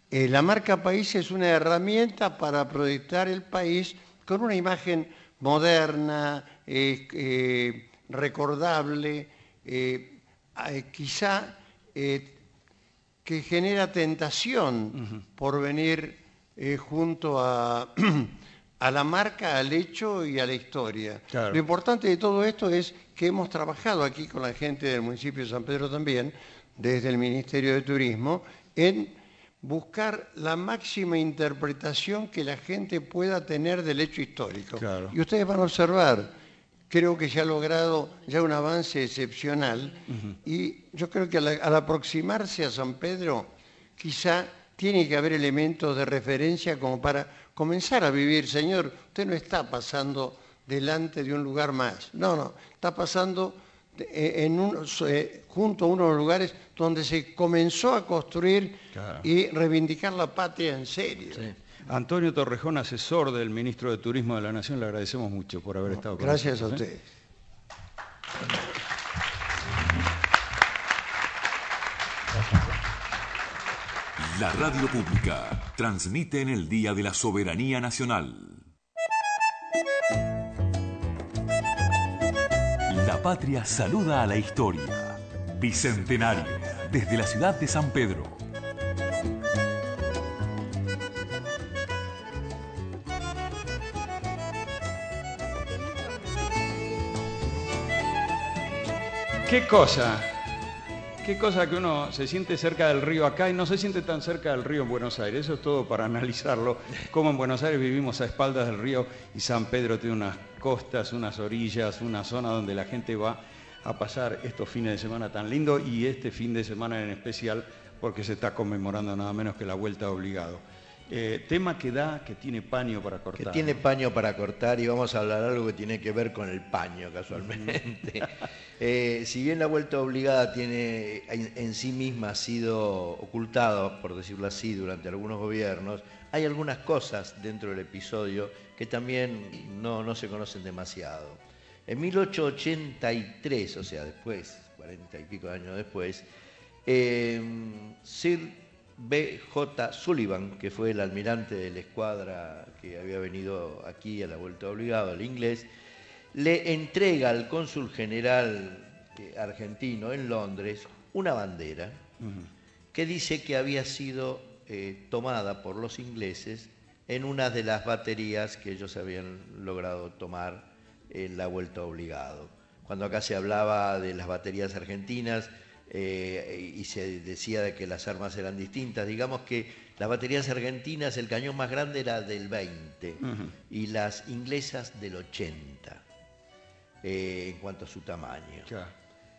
Eh, la marca país es una herramienta para proyectar el país con una imagen moderna, eh, eh, recordable, eh, eh, quizá eh, que genera tentación uh-huh. por venir eh, junto a, a la marca, al hecho y a la historia. Claro. Lo importante de todo esto es que hemos trabajado aquí con la gente del municipio de San Pedro también, desde el Ministerio de Turismo, en buscar la máxima interpretación que la gente pueda tener del hecho histórico. Claro. Y ustedes van a observar, creo que se ha logrado ya un avance excepcional uh-huh. y yo creo que al, al aproximarse a San Pedro quizá tiene que haber elementos de referencia como para comenzar a vivir. Señor, usted no está pasando delante de un lugar más, no, no, está pasando en un, eh, junto a unos lugares donde se comenzó a construir claro. y reivindicar la patria en serio. Sí. Antonio Torrejón, asesor del Ministro de Turismo de la Nación, le agradecemos mucho por haber estado con Gracias nosotros. Gracias a ustedes. La radio pública transmite en el Día de la Soberanía Nacional. La patria saluda a la historia. Bicentenario, desde la ciudad de San Pedro. ¿Qué cosa? Qué cosa que uno se siente cerca del río acá y no se siente tan cerca del río en Buenos Aires. Eso es todo para analizarlo. Como en Buenos Aires vivimos a espaldas del río y San Pedro tiene unas costas, unas orillas, una zona donde la gente va a pasar estos fines de semana tan lindos y este fin de semana en especial porque se está conmemorando nada menos que la Vuelta Obligado. Eh, tema que da, que tiene paño para cortar. Que tiene paño para cortar y vamos a hablar algo que tiene que ver con el paño casualmente. eh, si bien la Vuelta Obligada tiene en, en sí misma ha sido ocultada, por decirlo así, durante algunos gobiernos, hay algunas cosas dentro del episodio que también no, no se conocen demasiado. En mil ochocientos ochenta y tres, o sea, después, cuarenta y pico de años después, eh, Sir B J Sullivan, que fue el almirante de la escuadra que había venido aquí a la Vuelta Obligada, el inglés, le entrega al cónsul general argentino en Londres una bandera uh-huh. que dice que había sido eh, tomada por los ingleses en una de las baterías que ellos habían logrado tomar en la Vuelta Obligado. Cuando acá se hablaba de las baterías argentinas, Eh, y se decía de que las armas eran distintas, digamos que las baterías argentinas, el cañón más grande era del veinte uh-huh. y las inglesas del ochenta eh, en cuanto a su tamaño. Yeah.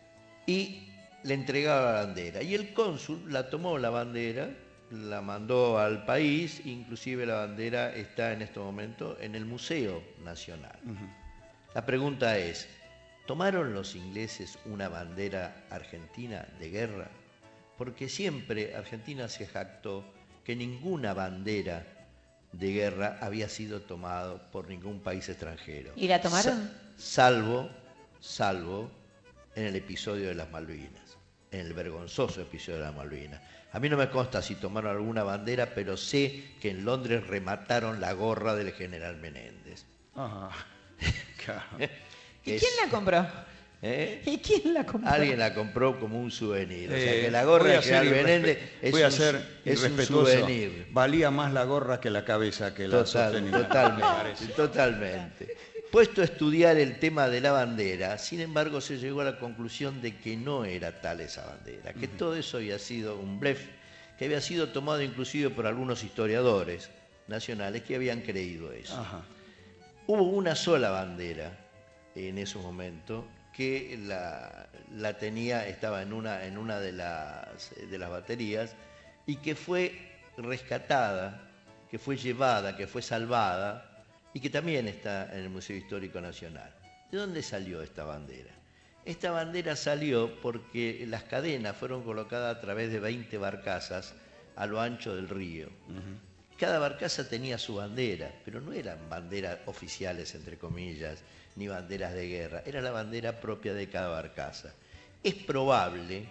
Y le entregaba la bandera y el cónsul la tomó la bandera, la mandó al país, inclusive la bandera está en este momento en el Museo Nacional. Uh-huh. La pregunta es: ¿tomaron los ingleses una bandera argentina de guerra? Porque siempre Argentina se jactó que ninguna bandera de guerra había sido tomada por ningún país extranjero. ¿Y la tomaron? Salvo, salvo en el episodio de las Malvinas, en el vergonzoso episodio de las Malvinas. A mí no me consta si tomaron alguna bandera, pero sé que en Londres remataron la gorra del general Menéndez. Ajá. Claro. ¿Y quién la compró? ¿Eh? ¿Y quién la compró? Alguien la compró como un souvenir. Eh, o sea que la gorra de general Menéndez es, voy a un, ser es un souvenir. Valía más la gorra que la cabeza que la Total, sostenía. Totalmente, totalmente. Puesto a estudiar el tema de la bandera, sin embargo se llegó a la conclusión de que no era tal esa bandera, que uh-huh. todo eso había sido un blef, que había sido tomado inclusive por algunos historiadores nacionales que habían creído eso. Ajá. Hubo una sola bandera en ese momento que la, la tenía, estaba en una, en una de, las, de las baterías y que fue rescatada, que fue llevada, que fue salvada y que también está en el Museo Histórico Nacional. ¿De dónde salió esta bandera? Esta bandera salió porque las cadenas fueron colocadas a través de veinte barcazas a lo ancho del río. Uh-huh. Cada barcaza tenía su bandera, pero no eran banderas oficiales, entre comillas, ni banderas de guerra, era la bandera propia de cada barcaza. Es probable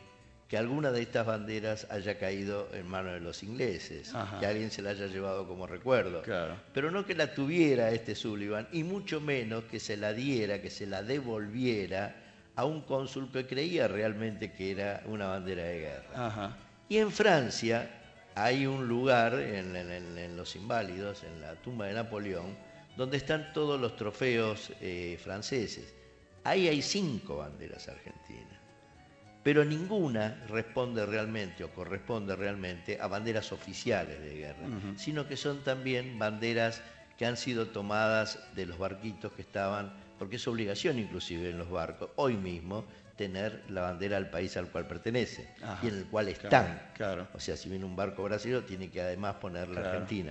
que alguna de estas banderas haya caído en manos de los ingleses, Ajá. que alguien se la haya llevado como recuerdo. Claro. Pero no que la tuviera este Sullivan, y mucho menos que se la diera, que se la devolviera a un cónsul que creía realmente que era una bandera de guerra. Ajá. Y en Francia hay un lugar, en, en- en Los Inválidos, en la tumba de Napoleón, donde están todos los trofeos eh, franceses. Ahí hay cinco banderas argentinas. Pero ninguna responde realmente o corresponde realmente a banderas oficiales de guerra, Ujú. sino que son también banderas que han sido tomadas de los barquitos que estaban, porque es obligación inclusive en los barcos, hoy mismo, tener la bandera del país al cual pertenece Ajá. y en el cual están. Claro, claro. O sea, si viene un barco brasileño, tiene que además poner la Claro. Argentina.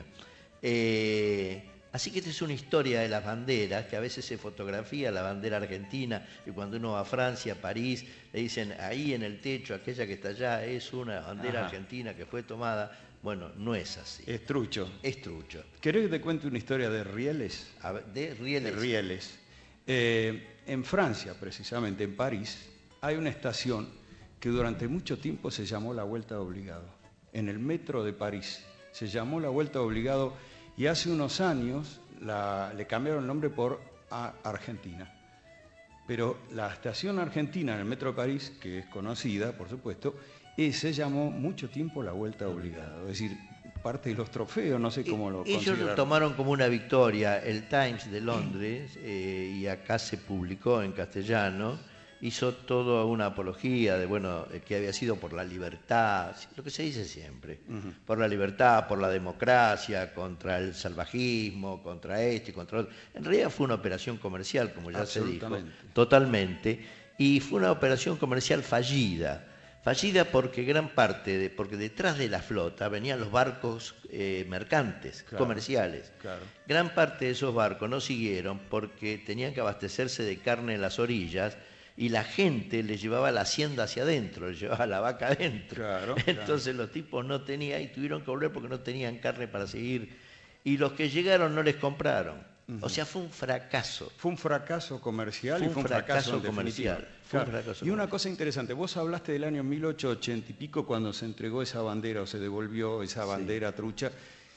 Eh, así que esta es una historia de las banderas, que a veces se fotografía la bandera argentina, y cuando uno va a Francia, a París, le dicen, ahí en el techo, aquella que está allá, es una bandera Ajá. argentina que fue tomada. Bueno, no es así. Es trucho. Es trucho. ¿Querés que te cuente una historia de rieles? A ver, de rieles. De rieles. Eh, en Francia, precisamente, en París, hay una estación que durante mucho tiempo se llamó la Vuelta de Obligado. En el metro de París se llamó la Vuelta de Obligado y hace unos años la- le cambiaron el nombre por a- Argentina. Pero la estación argentina en el metro de París, que es conocida, por supuesto, eh, se llamó mucho tiempo la Vuelta de Obligado. Es decir, parte de los trofeos, no sé cómo lo Ellos lo consideraron. tomaron como una victoria. El Times de Londres, eh, y acá se publicó en castellano, hizo toda una apología de, bueno, eh, que había sido por la libertad, lo que se dice siempre, Ujú. por la libertad, por la democracia, contra el salvajismo, contra este y contra otro. En realidad fue una operación comercial, como ya se dijo, Absolutamente. totalmente, y fue una operación comercial fallida. Fallida porque gran parte, de, porque detrás de la flota venían los barcos eh, mercantes, Claro, comerciales. claro. Gran parte de esos barcos no siguieron porque tenían que abastecerse de carne en las orillas y la gente les llevaba la hacienda hacia adentro, les llevaba la vaca adentro. Claro, Entonces los tipos no tenían y tuvieron que volver porque no tenían carne para seguir. Y los que llegaron no les compraron. O sea, fue un fracaso. Fue un fracaso comercial Fue y un fue un fracaso, fracaso en definitiva. comercial. Fue un Claro. fracaso Y una comercial. cosa interesante, vos hablaste del año mil ochocientos ochenta y pico cuando se entregó esa bandera o se devolvió esa bandera trucha.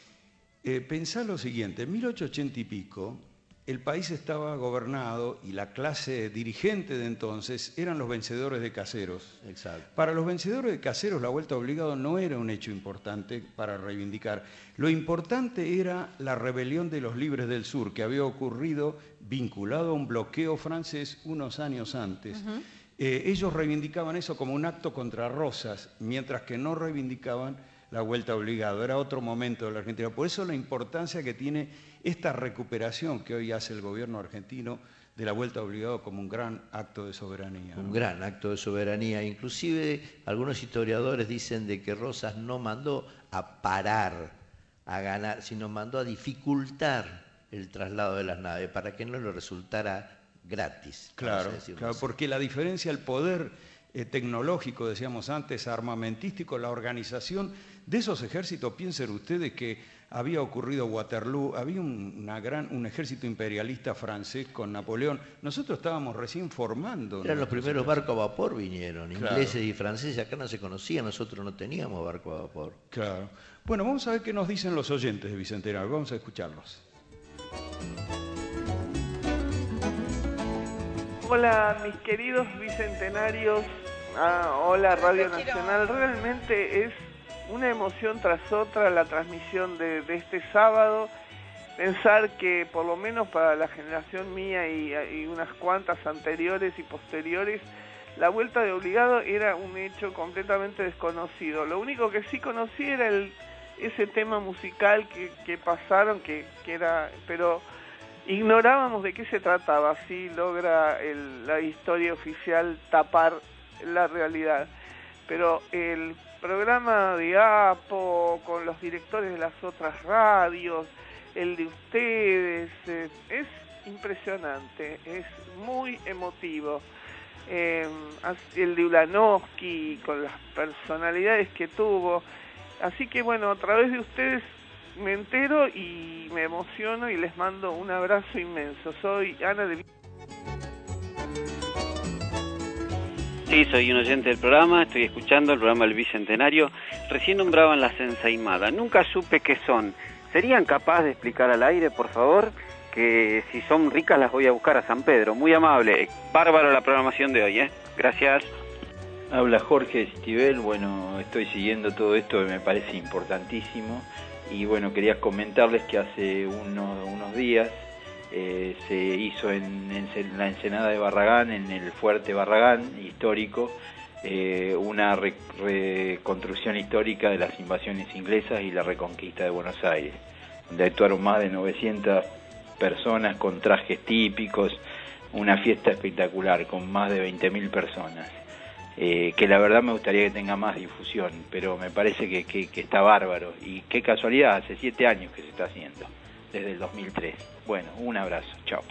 Eh, pensá lo siguiente, en mil ochocientos ochenta y pico el país estaba gobernado y la clase dirigente de entonces eran los vencedores de Caseros. Exacto. Para los vencedores de Caseros la vuelta obligado no era un hecho importante para reivindicar. Lo importante era la rebelión de los libres del sur, que había ocurrido vinculado a un bloqueo francés unos años antes. Ujú. Eh, ellos reivindicaban eso como un acto contra Rosas, mientras que no reivindicaban la vuelta obligado. Era otro momento de la Argentina. Por eso la importancia que tiene esta recuperación que hoy hace el gobierno argentino de la vuelta obligado como un gran acto de soberanía, ¿no? Un gran acto de soberanía. Inclusive algunos historiadores dicen de que Rosas no mandó a parar, a ganar, sino mandó a dificultar el traslado de las naves para que no le resultara gratis. vamos a Claro, decirlo claro, así. porque la diferencia, el poder eh, tecnológico, decíamos antes, armamentístico, la organización de esos ejércitos, piensen ustedes que había ocurrido Waterloo, había un, una gran, un ejército imperialista francés con Napoleón. Nosotros estábamos recién formando. Eran los nuestros primeros ejércitos. barcos a vapor vinieron, Claro. ingleses y franceses, acá no se conocían, nosotros no teníamos barco a vapor. Claro. Bueno, vamos a ver qué nos dicen los oyentes de Bicentenario, vamos a escucharlos. Hola, mis queridos bicentenarios. Ah, hola, Radio Nacional. Realmente es una emoción tras otra la transmisión de, de este sábado. Pensar que por lo menos para la generación mía y, y unas cuantas anteriores y posteriores, la vuelta de obligado era un hecho completamente desconocido. Lo único que sí conocí era el, ese tema musical que, que pasaron, que, que era, pero ignorábamos de qué se trataba. Así logra el, la historia oficial tapar la realidad. Pero el programa de Apo, con los directores de las otras radios, el de ustedes, eh, es impresionante, es muy emotivo. Eh, el de Ulanowski, con las personalidades que tuvo. Así que bueno, a través de ustedes me entero y me emociono y les mando un abrazo inmenso. Soy Ana de... Sí, soy un oyente del programa, estoy escuchando el programa del Bicentenario. Recién nombraban las ensaimadas, nunca supe qué son. ¿Serían capaces de explicar al aire, por favor? Que si son ricas las voy a buscar a San Pedro. Muy amable, bárbaro la programación de hoy, ¿eh? Gracias. Habla Jorge Stivel. Bueno, estoy siguiendo todo esto que me parece importantísimo. Y bueno, quería comentarles que hace uno, unos días eh, se hizo en, en la Ensenada de Barragán, en el Fuerte Barragán histórico, eh, una re, reconstrucción histórica de las invasiones inglesas y la reconquista de Buenos Aires, donde actuaron más de novecientas personas con trajes típicos, una fiesta espectacular con más de veinte mil personas. Eh, que la verdad me gustaría que tenga más difusión, pero me parece que, que, que está bárbaro. Y qué casualidad, hace siete años que se está haciendo, desde el dos mil tres. Bueno, un abrazo, chao.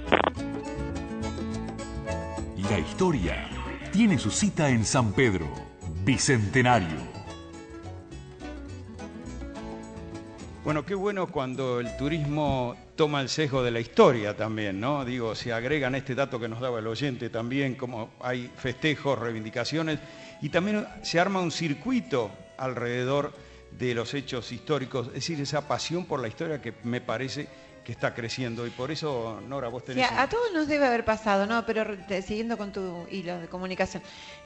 La historia tiene su cita en San Pedro, Bicentenario. Bueno, qué bueno cuando el turismo toma el sesgo de la historia también, ¿no? Digo, se agregan este dato que nos daba el oyente también, como hay festejos, reivindicaciones, y también se arma un circuito alrededor de los hechos históricos, es decir, esa pasión por la historia que me parece que está creciendo, y por eso, Nora, vos tenés... Sí, a, a todos nos debe haber pasado, ¿no? Pero te, siguiendo con tu hilo de comunicación,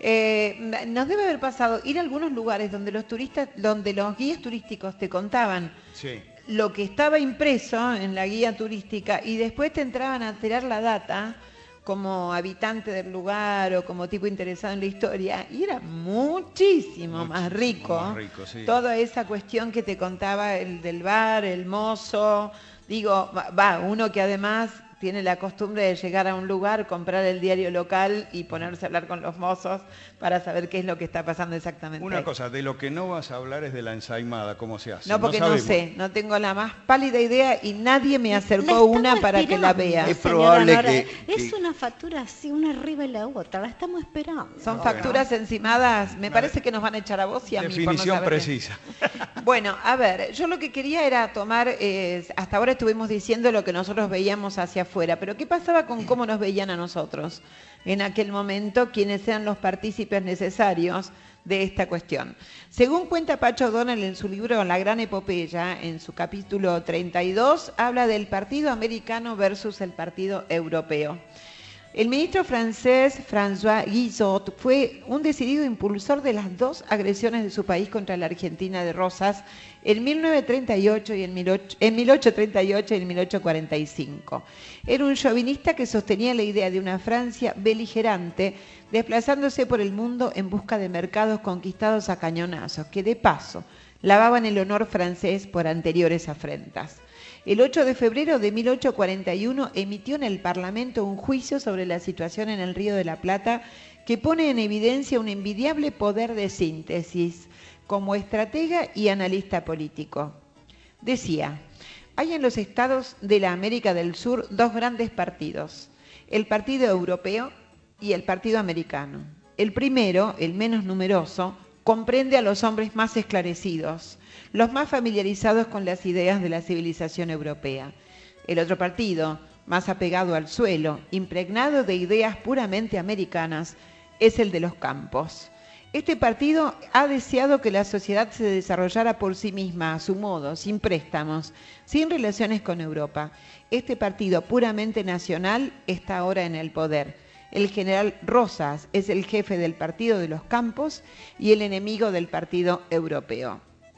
eh, nos debe haber pasado ir a algunos lugares donde los turistas, donde los guías turísticos te contaban sí. lo que estaba impreso en la guía turística y después te entraban a alterar la data como habitante del lugar o como tipo interesado en la historia, y era muchísimo, muchísimo más rico, más rico sí. toda esa cuestión que te contaba el del bar, el mozo, digo, va, uno que además tiene la costumbre de llegar a un lugar, comprar el diario local y ponerse a hablar con los mozos para saber qué es lo que está pasando exactamente. Una ahí. cosa, de lo que no vas a hablar es de la ensaimada, ¿cómo se hace? No, porque no, no sé, no tengo la más pálida idea y nadie me acercó una para esperando. que la vea. Es probable Nora, que, Es que- una factura así, una arriba y la otra, la estamos esperando. Son facturas encimadas, me parece que nos van a echar a vos y a mí. por no Definición saber qué. precisa. Bueno, a ver, yo lo que quería era tomar, eh, hasta ahora estuvimos diciendo lo que nosotros veíamos hacia afuera, pero ¿qué pasaba con cómo nos veían a nosotros en aquel momento, quienes eran los partícipes necesarios de esta cuestión? Según cuenta Pacho O'Donnell en su libro La Gran Epopeya, en su capítulo treinta y dos, habla del partido americano versus el partido europeo. El ministro francés François Guizot fue un decidido impulsor de las dos agresiones de su país contra la Argentina de Rosas en mil novecientos treinta y ocho y en mil ochocientos treinta y ocho y en mil ochocientos cuarenta y cinco. Era un chauvinista que sostenía la idea de una Francia beligerante, desplazándose por el mundo en busca de mercados conquistados a cañonazos, que de paso lavaban el honor francés por anteriores afrentas. El ocho de febrero de mil ochocientos cuarenta y uno emitió en el Parlamento un juicio sobre la situación en el Río de la Plata que pone en evidencia un envidiable poder de síntesis como estratega y analista político. Decía, hay en los estados de la América del Sur dos grandes partidos, el Partido Europeo y el Partido Americano. El primero, el menos numeroso, comprende a los hombres más esclarecidos, los más familiarizados con las ideas de la civilización europea. El otro partido, más apegado al suelo, impregnado de ideas puramente americanas, es el de los campos. Este partido ha deseado que la sociedad se desarrollara por sí misma, a su modo, sin préstamos, sin relaciones con Europa. Este partido puramente nacional está ahora en el poder. El general Rosas es el jefe del Partido de los Campos y el enemigo del Partido Europeo.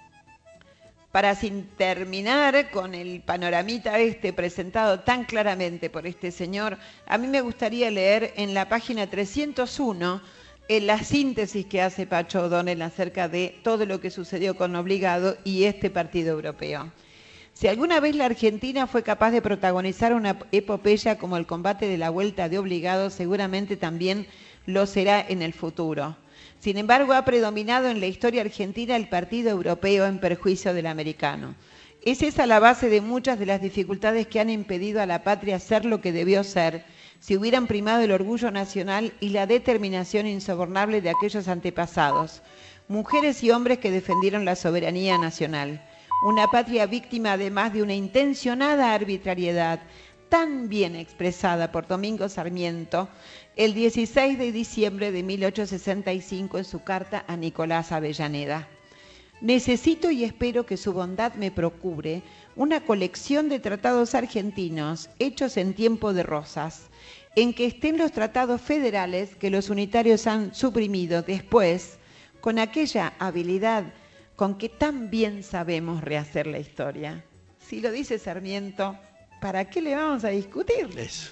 Para sin terminar con el panoramita este presentado tan claramente por este señor, a mí me gustaría leer en la página trescientos uno en la síntesis que hace Pacho O'Donnell acerca de todo lo que sucedió con Obligado y este Partido Europeo. Si alguna vez la Argentina fue capaz de protagonizar una epopeya como el combate de la Vuelta de Obligado, seguramente también lo será en el futuro. Sin embargo, ha predominado en la historia argentina el Partido Europeo en perjuicio del americano. Es esa la base de muchas de las dificultades que han impedido a la patria ser lo que debió ser, si hubieran primado el orgullo nacional y la determinación insobornable de aquellos antepasados, mujeres y hombres que defendieron la soberanía nacional. Una patria víctima además de una intencionada arbitrariedad, tan bien expresada por Domingo Sarmiento el dieciséis de diciembre de mil ochocientos sesenta y cinco en su carta a Nicolás Avellaneda. Necesito y espero que su bondad me procure una colección de tratados argentinos hechos en tiempo de Rosas, en que estén los tratados federales que los unitarios han suprimido después, con aquella habilidad con que tan bien sabemos rehacer la historia. Si lo dice Sarmiento, ¿para qué le vamos a discutir? Eso.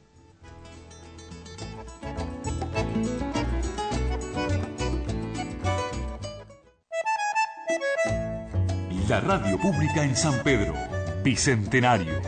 La radio pública en San Pedro, Bicentenario.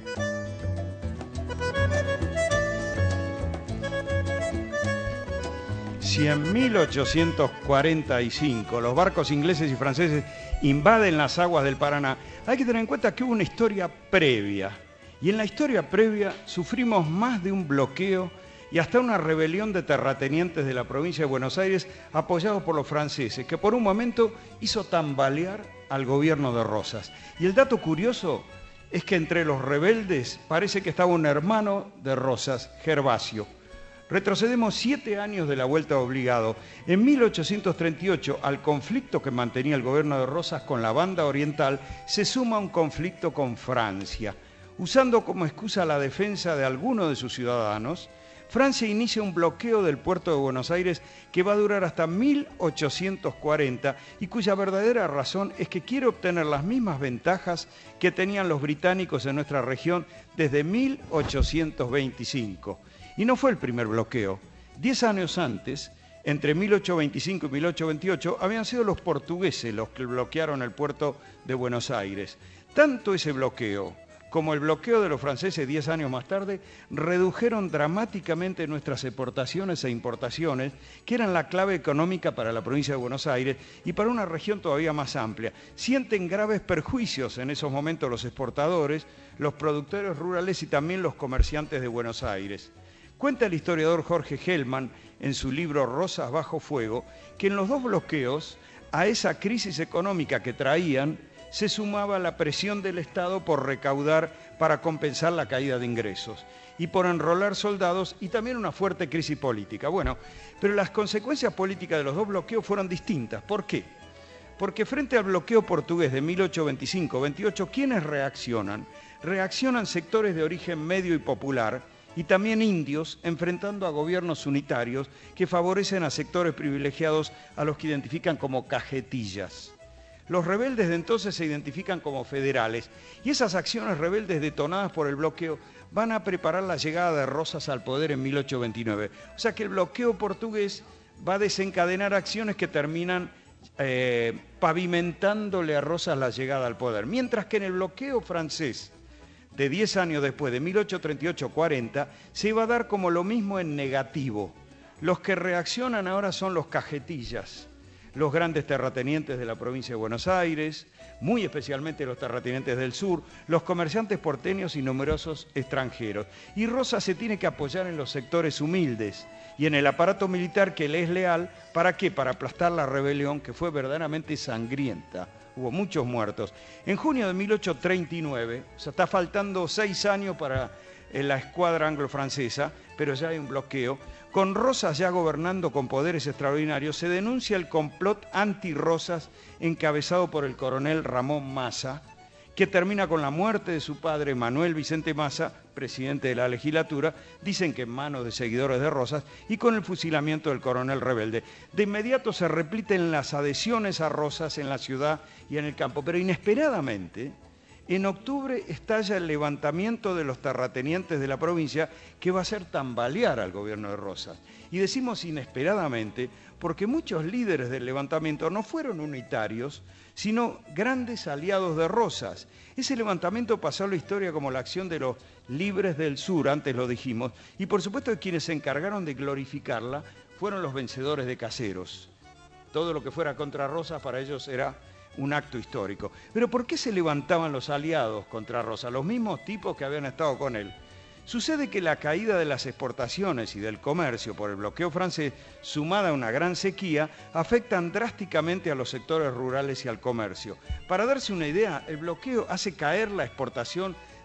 Si en mil ochocientos cuarenta y cinco los barcos ingleses y franceses invaden las aguas del Paraná, hay que tener en cuenta que hubo una historia previa. Y en la historia previa sufrimos más de un bloqueo y hasta una rebelión de terratenientes de la provincia de Buenos Aires apoyados por los franceses, que por un momento hizo tambalear al gobierno de Rosas. Y el dato curioso es que entre los rebeldes parece que estaba un hermano de Rosas, Gervasio. Retrocedemos siete años de la vuelta de Obligado. En mil ochocientos treinta y ocho, al conflicto que mantenía el gobierno de Rosas con la banda oriental, se suma un conflicto con Francia. Usando como excusa la defensa de algunos de sus ciudadanos, Francia inicia un bloqueo del puerto de Buenos Aires que va a durar hasta mil ochocientos cuarenta y cuya verdadera razón es que quiere obtener las mismas ventajas que tenían los británicos en nuestra región desde mil ochocientos veinticinco. Y no fue el primer bloqueo. Diez años antes, entre mil ochocientos veinticinco y mil ochocientos veintiocho, habían sido los portugueses los que bloquearon el puerto de Buenos Aires. Tanto ese bloqueo como el bloqueo de los franceses diez años más tarde, redujeron dramáticamente nuestras exportaciones e importaciones, que eran la clave económica para la provincia de Buenos Aires y para una región todavía más amplia. Sienten graves perjuicios en esos momentos los exportadores, los productores rurales y también los comerciantes de Buenos Aires. Cuenta el historiador Jorge Hellman en su libro Rosas bajo fuego, que en los dos bloqueos, a esa crisis económica que traían, se sumaba la presión del Estado por recaudar para compensar la caída de ingresos y por enrolar soldados y también una fuerte crisis política. Bueno, pero las consecuencias políticas de los dos bloqueos fueron distintas. ¿Por qué? Porque frente al bloqueo portugués de mil ochocientos veinticinco veintiocho, ¿quiénes reaccionan? Reaccionan sectores de origen medio y popular y también indios, enfrentando a gobiernos unitarios que favorecen a sectores privilegiados a los que identifican como cajetillas. Los rebeldes de entonces se identifican como federales y esas acciones rebeldes detonadas por el bloqueo van a preparar la llegada de Rosas al poder en mil ochocientos veintinueve. O sea que el bloqueo portugués va a desencadenar acciones que terminan eh, pavimentándole a Rosas la llegada al poder. Mientras que en el bloqueo francés de diez años después, de mil ochocientos treinta y ocho cuarenta, se va a dar como lo mismo en negativo. Los que reaccionan ahora son los cajetillas, los grandes terratenientes de la provincia de Buenos Aires, muy especialmente los terratenientes del sur, los comerciantes porteños y numerosos extranjeros. Y Rosas se tiene que apoyar en los sectores humildes y en el aparato militar que le es leal. ¿Para qué? Para aplastar la rebelión, que fue verdaderamente sangrienta. Hubo muchos muertos. En junio de mil ochocientos treinta y nueve, o sea, está faltando seis años para la escuadra anglo-francesa, pero ya hay un bloqueo. Con Rosas ya gobernando con poderes extraordinarios, se denuncia el complot anti-Rosas encabezado por el coronel Ramón Massa, que termina con la muerte de su padre Manuel Vicente Massa, presidente de la legislatura, dicen que en manos de seguidores de Rosas, y con el fusilamiento del coronel rebelde. De inmediato se repiten las adhesiones a Rosas en la ciudad y en el campo, pero inesperadamente, en octubre estalla el levantamiento de los terratenientes de la provincia que va a hacer tambalear al gobierno de Rosas. Y decimos inesperadamente porque muchos líderes del levantamiento no fueron unitarios, sino grandes aliados de Rosas. Ese levantamiento pasó a la historia como la acción de los libres del sur, antes lo dijimos, y por supuesto quienes se encargaron de glorificarla fueron los vencedores de Caseros. Todo lo que fuera contra Rosas para ellos era un acto histórico. Pero ¿por qué se levantaban los aliados contra Rosas? Los mismos tipos que habían estado con él. Sucede que la caída de las exportaciones y del comercio por el bloqueo francés, sumada a una gran sequía, afectan drásticamente a los sectores rurales y al comercio. Para darse una idea, el bloqueo hace caer la exportación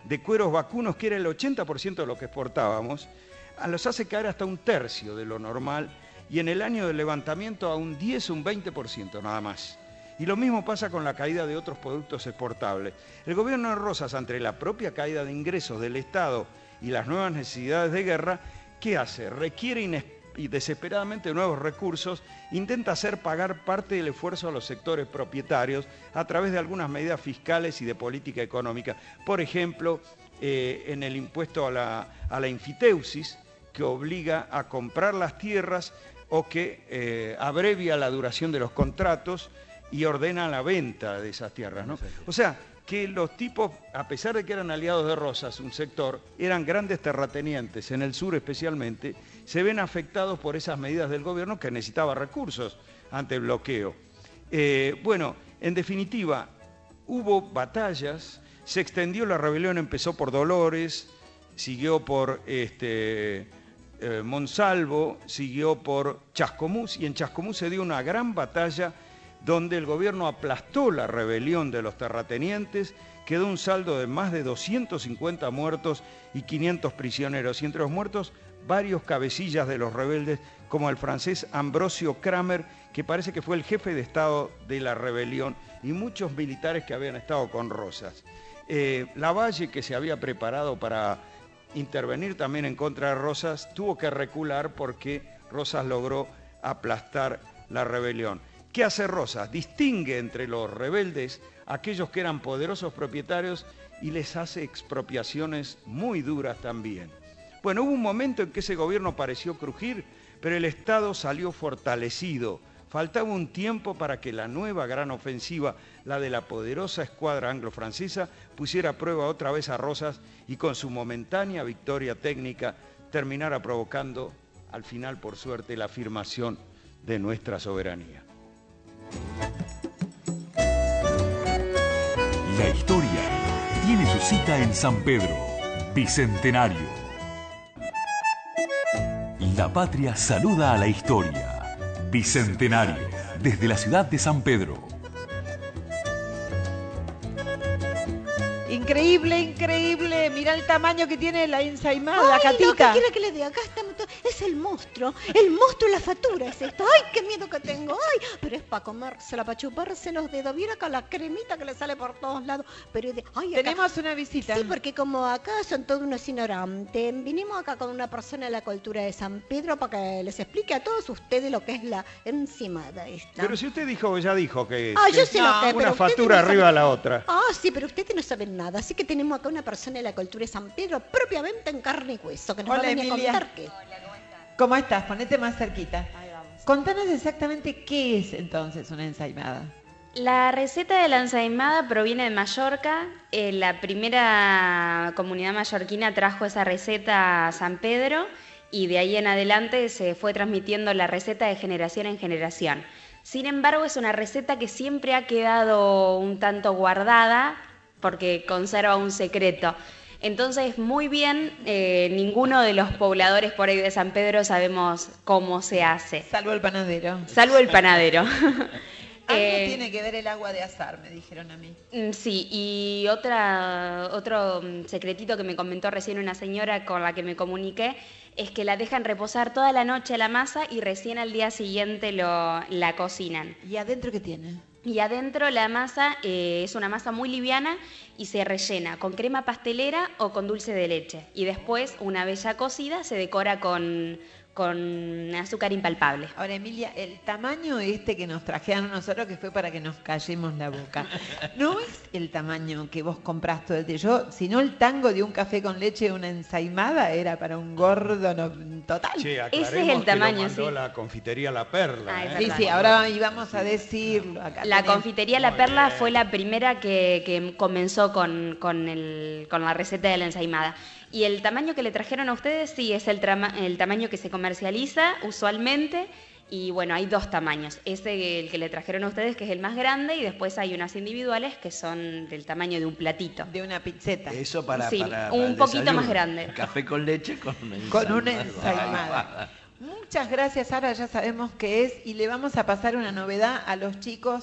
de cueros vacunos, que era el ochenta por ciento de lo que exportábamos, los hace caer hasta un tercio de lo normal, y en el año del levantamiento a un diez o un veinte por ciento nada más. Y lo mismo pasa con la caída de otros productos exportables. El gobierno de Rosas, ante la propia caída de ingresos del Estado y las nuevas necesidades de guerra, ¿qué hace? Requiere inesperadamente y desesperadamente nuevos recursos, intenta hacer pagar parte del esfuerzo a los sectores propietarios a través de algunas medidas fiscales y de política económica. Por ejemplo, eh, en el impuesto a la, a la enfiteusis, que obliga a comprar las tierras o que eh, abrevia la duración de los contratos y ordena la venta de esas tierras, ¿no? O sea, que los tipos, a pesar de que eran aliados de Rosas, un sector, eran grandes terratenientes, en el sur especialmente, se ven afectados por esas medidas del gobierno que necesitaba recursos ante el bloqueo. Eh, bueno, en definitiva, hubo batallas, se extendió la rebelión, empezó por Dolores, siguió por este, eh, Monsalvo, siguió por Chascomús, y en Chascomús se dio una gran batalla donde el gobierno aplastó la rebelión de los terratenientes, quedó un saldo de más de doscientos cincuenta muertos y quinientos prisioneros, y entre los muertos varios cabecillas de los rebeldes, como el francés Ambrosio Kramer, que parece que fue el jefe de Estado de la rebelión, y muchos militares que habían estado con Rosas. Eh, Lavalle, que se había preparado para intervenir también en contra de Rosas, tuvo que recular porque Rosas logró aplastar la rebelión. ¿Qué hace Rosas? Distingue entre los rebeldes aquellos que eran poderosos propietarios y les hace expropiaciones muy duras también. Bueno, hubo un momento en que ese gobierno pareció crujir, pero el Estado salió fortalecido. Faltaba un tiempo para que la nueva gran ofensiva, la de la poderosa escuadra anglo-francesa, pusiera a prueba otra vez a Rosas y con su momentánea victoria técnica terminara provocando, al final por suerte, la afirmación de nuestra soberanía. La historia tiene su cita en San Pedro, Bicentenario. La patria saluda a la historia. Bicentenario, desde la ciudad de San Pedro. Increíble, increíble. Mira el tamaño que tiene la ensaimada, Ay, Catita. Lo que quiere que le diga, acá está, es el monstruo. El monstruo de la factura es esto. Ay, qué miedo que tengo. Ay, pero es para comérsela, para chuparse los dedos. Viera acá la cremita que le sale por todos lados. Pero de, ay, acá, tenemos una visita. Sí, porque como acá son todos unos ignorantes, vinimos acá con una persona de la cultura de San Pedro para que les explique a todos ustedes lo que es la encimada esta. Pero si usted dijo, ya dijo que es Ah, yo que sé es lo que es, una pero factura ustedes no arriba saben- de la otra. Ah, sí, pero ustedes no saben nada. Así que tenemos acá una persona de la cultura de San Pedro propiamente en carne y hueso, que nos Hola, va a venir Emilia. a contar qué. ¿Cómo estás? Ponete más cerquita. Contanos exactamente qué es entonces una ensaimada. La receta de la ensaimada proviene de Mallorca. Eh, la primera comunidad mallorquina trajo esa receta a San Pedro y de ahí en adelante se fue transmitiendo la receta de generación en generación. Sin embargo, es una receta que siempre ha quedado un tanto guardada porque conserva un secreto. Entonces, muy bien, eh, ninguno de los pobladores por ahí de San Pedro sabemos cómo se hace. Salvo el panadero. Salvo el panadero. Algo Eh, tiene que ver el agua de azar, me dijeron a mí. Mm, Sí, y otra, otro mm, secretito que me comentó recién una señora con la que me comuniqué es que la dejan reposar toda la noche la masa y recién al día siguiente lo, la cocinan. ¿Y adentro qué tiene? Y adentro la masa eh, es una masa muy liviana y se rellena con crema pastelera o con dulce de leche. Y después, una vez ya cocida, se decora con, con azúcar impalpable. Ahora, Emilia, el tamaño este que nos trajeron nosotros, que fue para que nos callemos la boca, no es el tamaño que vos comprás todo el día. Yo, si no el tango de un café con leche, una ensaimada, era para un gordo no, total. Che, Ese es aclaremos el tamaño, que lo mandó sí. la confitería La Perla. Ah, es ¿eh? Sí, verdad. sí, ahora íbamos a decirlo. Acá La tenés- confitería La Muy Perla bien. fue la primera que, que comenzó con, con, el, con la receta de la ensaimada. Y el tamaño que le trajeron a ustedes, sí, es el, trama- el tamaño que se comercializa usualmente. Y bueno, hay dos tamaños. Ese, el que le trajeron a ustedes, que es el más grande, y después hay unas individuales que son del tamaño de un platito. De una pizzeta. Eso para, Sí, para- un para el poquito desayuno. más grande. Café con leche con una Con una ensaimada. ensaimada. Muchas gracias, ahora ya sabemos qué es y le vamos a pasar una novedad a los chicos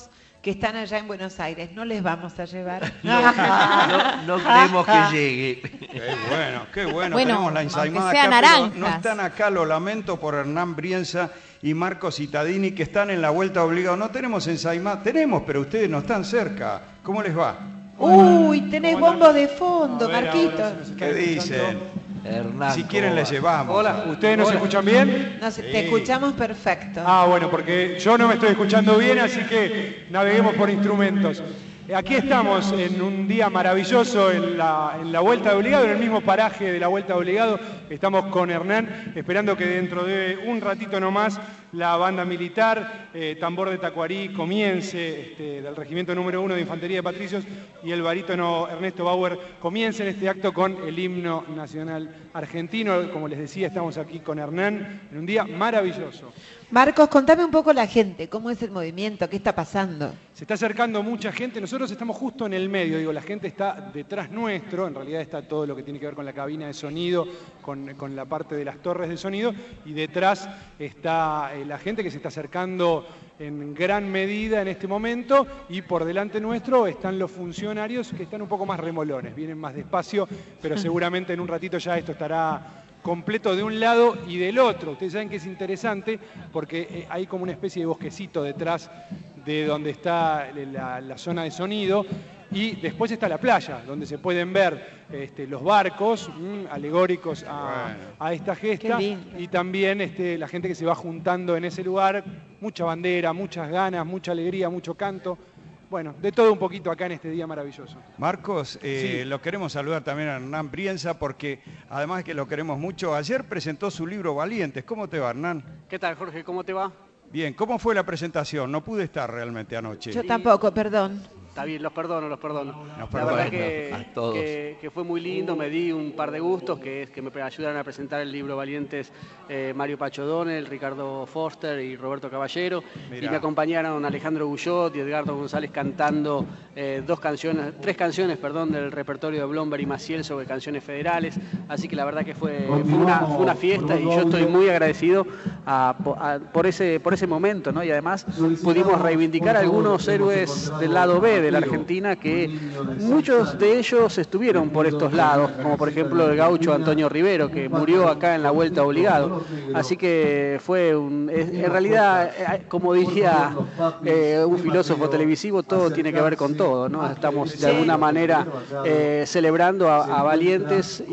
que están allá en Buenos Aires. No les vamos a llevar. No, no, no queremos que llegue. Qué bueno, qué bueno. Bueno, Tenemos la ensaimada aunque sea acá, pero naranjas. no están acá, lo lamento por Hernán Brienza y Marcos Cittadini, que están en la vuelta obligado. No tenemos ensaimada, tenemos, pero ustedes no están cerca. ¿Cómo les va? Uy, tenés bombos de fondo, Marquito. ¿Qué dicen? Hernán, Si quieren les llevamos. Hola, ¿ustedes nos escuchan bien? Nos, Te escuchamos perfecto. Ah, bueno, porque yo no me estoy escuchando bien, así que naveguemos por instrumentos. Aquí estamos en un día maravilloso en la, en la Vuelta de Obligado, en el mismo paraje de la Vuelta de Obligado. Estamos con Hernán, esperando que dentro de un ratito nomás la banda militar, eh, Tambor de Tacuarí, comience, este, del Regimiento número uno de Infantería de Patricios, y el barítono Ernesto Bauer comiencen este acto con el himno nacional argentino. Como les decía, estamos aquí con Hernán en un día maravilloso. Marcos, contame un poco la gente, cómo es el movimiento, qué está pasando. Se está acercando mucha gente, nosotros estamos justo en el medio, digo, la gente está detrás nuestro, en realidad está todo lo que tiene que ver con la cabina de sonido, con, con la parte de las torres de sonido, y detrás está eh, la gente que se está acercando en gran medida en este momento, y por delante nuestro están los funcionarios que están un poco más remolones, vienen más despacio, pero seguramente en un ratito ya esto estará completo de un lado y del otro. Ustedes saben que es interesante porque hay como una especie de bosquecito detrás de donde está la, la zona de sonido, y después está la playa, donde se pueden ver este, los barcos mmm, alegóricos a, bueno. a esta gesta, y también este, la gente que se va juntando en ese lugar, mucha bandera, muchas ganas, mucha alegría, mucho canto. Bueno, de todo un poquito acá en este día maravilloso. Marcos, eh, sí. lo queremos saludar también a Hernán Brienza, porque además que lo queremos mucho, ayer presentó su libro Valientes. ¿Cómo te va, Hernán? ¿Qué tal, Jorge? ¿Cómo te va? Bien, ¿cómo fue la presentación? No pude estar realmente anoche. Yo tampoco, perdón. Está bien, los perdono, los perdono. Nos la verdad perdonamos que, a todos. que, que fue muy lindo, me di un par de gustos, que es que me ayudaron a presentar el libro Valientes eh, Mario Pacho Donel, Ricardo Forster y Roberto Caballero. Mirá. Y me acompañaron Alejandro Guyot y Edgardo González cantando eh, dos canciones, tres canciones, perdón, del repertorio de Blomberg y Maciel sobre canciones federales. Así que la verdad que fue, fue, una, fue una fiesta, y yo estoy muy agradecido a, a, por, ese, por ese momento, ¿no? Y además pudimos reivindicar a algunos héroes del lado B de la Argentina, que muchos de ellos estuvieron por estos lados, como por ejemplo el gaucho Antonio Rivero, que murió acá en la Vuelta obligado. Así que fue un, en realidad, como diría eh, un filósofo televisivo, todo tiene que ver con todo, ¿no? Estamos de alguna manera eh, celebrando a, a valientes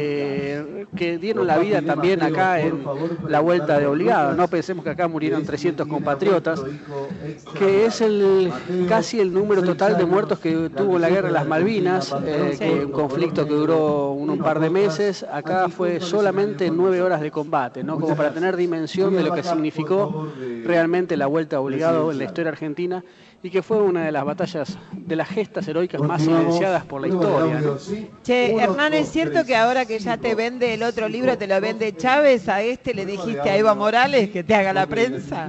que, que dieron la vida también acá en la Vuelta de obligado. No pensemos que acá murieron trescientos compatriotas, que es el casi el número total de muertos que tuvo la guerra de las Malvinas, eh, que un conflicto que duró un, un par de meses. Acá fue solamente nueve horas de combate, ¿no? Como para tener dimensión de lo que significó realmente la Vuelta obligado en la historia argentina, y que fue una de las batallas, de las gestas heroicas más silenciadas por la historia, ¿no? Che, Hernán, ¿es cierto que ahora que ya te vende el otro libro, te lo vende Chávez, a este le dijiste a Evo Morales que te haga la prensa?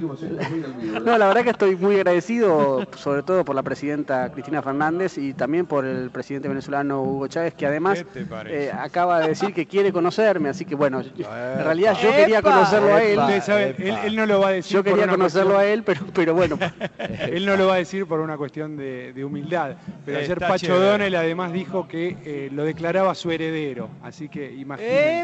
No, la verdad que estoy muy agradecido, sobre todo por la presidenta Cristina Fernández y también por el presidente venezolano Hugo Chávez, que además eh, acaba de decir que quiere conocerme, así que bueno, en realidad yo quería conocerlo a él. Ustedes saben, él, él no lo va a decir. Yo quería conocerlo cuestión... a él, pero, pero bueno. Él no lo va a decir por una cuestión de, de humildad. Pero ayer Está Pacho chévere. Donel además dijo que eh, lo declaraba su heredero, así que imagínense.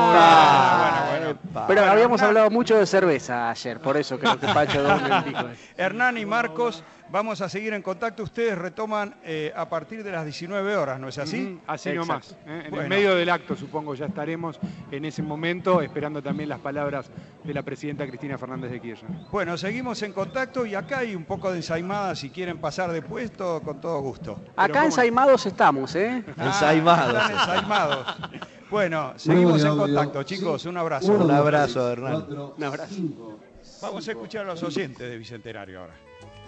¡Epa! Bueno, bueno. Pero Bueno, habíamos Hernán. hablado mucho de cerveza ayer, por eso creo que Pacho Donel dijo eso. Hernán y Marcos, vamos a seguir en contacto. Ustedes retoman eh, a partir de las diecinueve horas, ¿no es así? Mm, así Exacto. nomás. ¿eh? En Bueno. el medio del acto, supongo, ya estaremos en ese momento, esperando también las palabras de la presidenta Cristina Fernández de Kirchner. Bueno, seguimos en contacto, y acá hay un poco de ensaimada, si quieren pasar de puesto, con todo gusto. Acá ensaimados estamos, ¿eh? Ensaimados. Están ensaimados. Bueno, seguimos en contacto, chicos. Un abrazo. Un abrazo, Hernán. Un abrazo. Vamos a escuchar a los oyentes de Bicentenario ahora.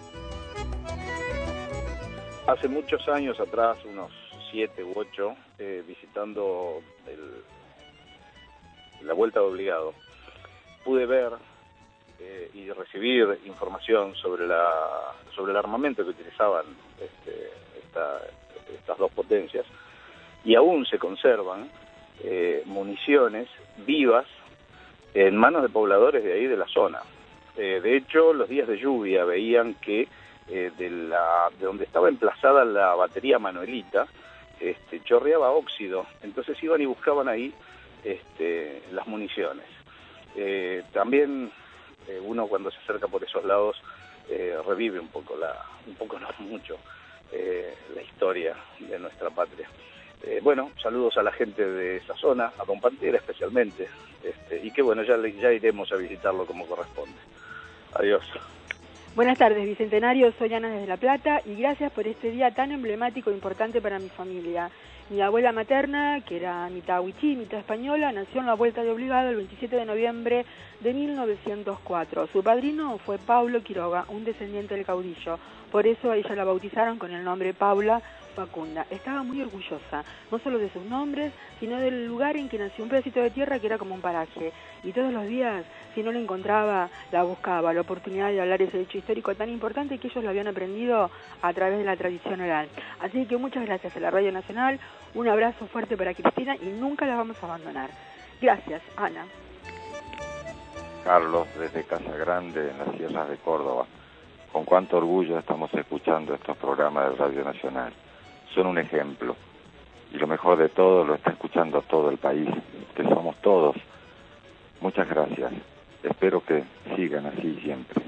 Hace muchos años atrás, unos siete u ocho, eh, visitando el, la Vuelta de obligado, pude ver eh, y recibir información sobre la sobre el armamento que utilizaban este, esta, estas dos potencias, y aún se conservan eh, municiones vivas en manos de pobladores de ahí de la zona. Eh, de hecho, los días de lluvia veían que eh, de, la, de donde estaba emplazada la batería Manuelita, este, chorreaba óxido, entonces iban y buscaban ahí este, las municiones. Eh, también eh, uno cuando se acerca por esos lados eh, revive un poco, la, un poco no mucho, eh, la historia de nuestra patria. Eh, bueno, saludos a la gente de esa zona, a Don Pantera especialmente, este, y que bueno, ya, ya iremos a visitarlo como corresponde. Adiós. Buenas tardes, Bicentenario, soy Ana desde La Plata y gracias por este día tan emblemático e importante para mi familia. Mi abuela materna, que era mitad huichí, mitad española, nació en la Vuelta de Obligado el veintisiete de noviembre de mil novecientos cuatro. Su padrino fue Paulo Quiroga, un descendiente del caudillo. Por eso a ella la bautizaron con el nombre Paula Facunda. Estaba muy orgullosa, no solo de sus nombres, sino del lugar en que nació, un pedacito de tierra que era como un paraje. Y todos los días, si no la encontraba, la buscaba, la oportunidad de hablar ese hecho histórico tan importante que ellos lo habían aprendido a través de la tradición oral. Así que muchas gracias a la Radio Nacional, un abrazo fuerte para Cristina y nunca la vamos a abandonar. Gracias, Ana. Carlos, desde Casa Grande, en las sierras de Córdoba. Con cuánto orgullo estamos escuchando estos programas de Radio Nacional. Son un ejemplo. Y lo mejor de todo, lo está escuchando todo el país, que somos todos. Muchas gracias. Espero que sigan así siempre.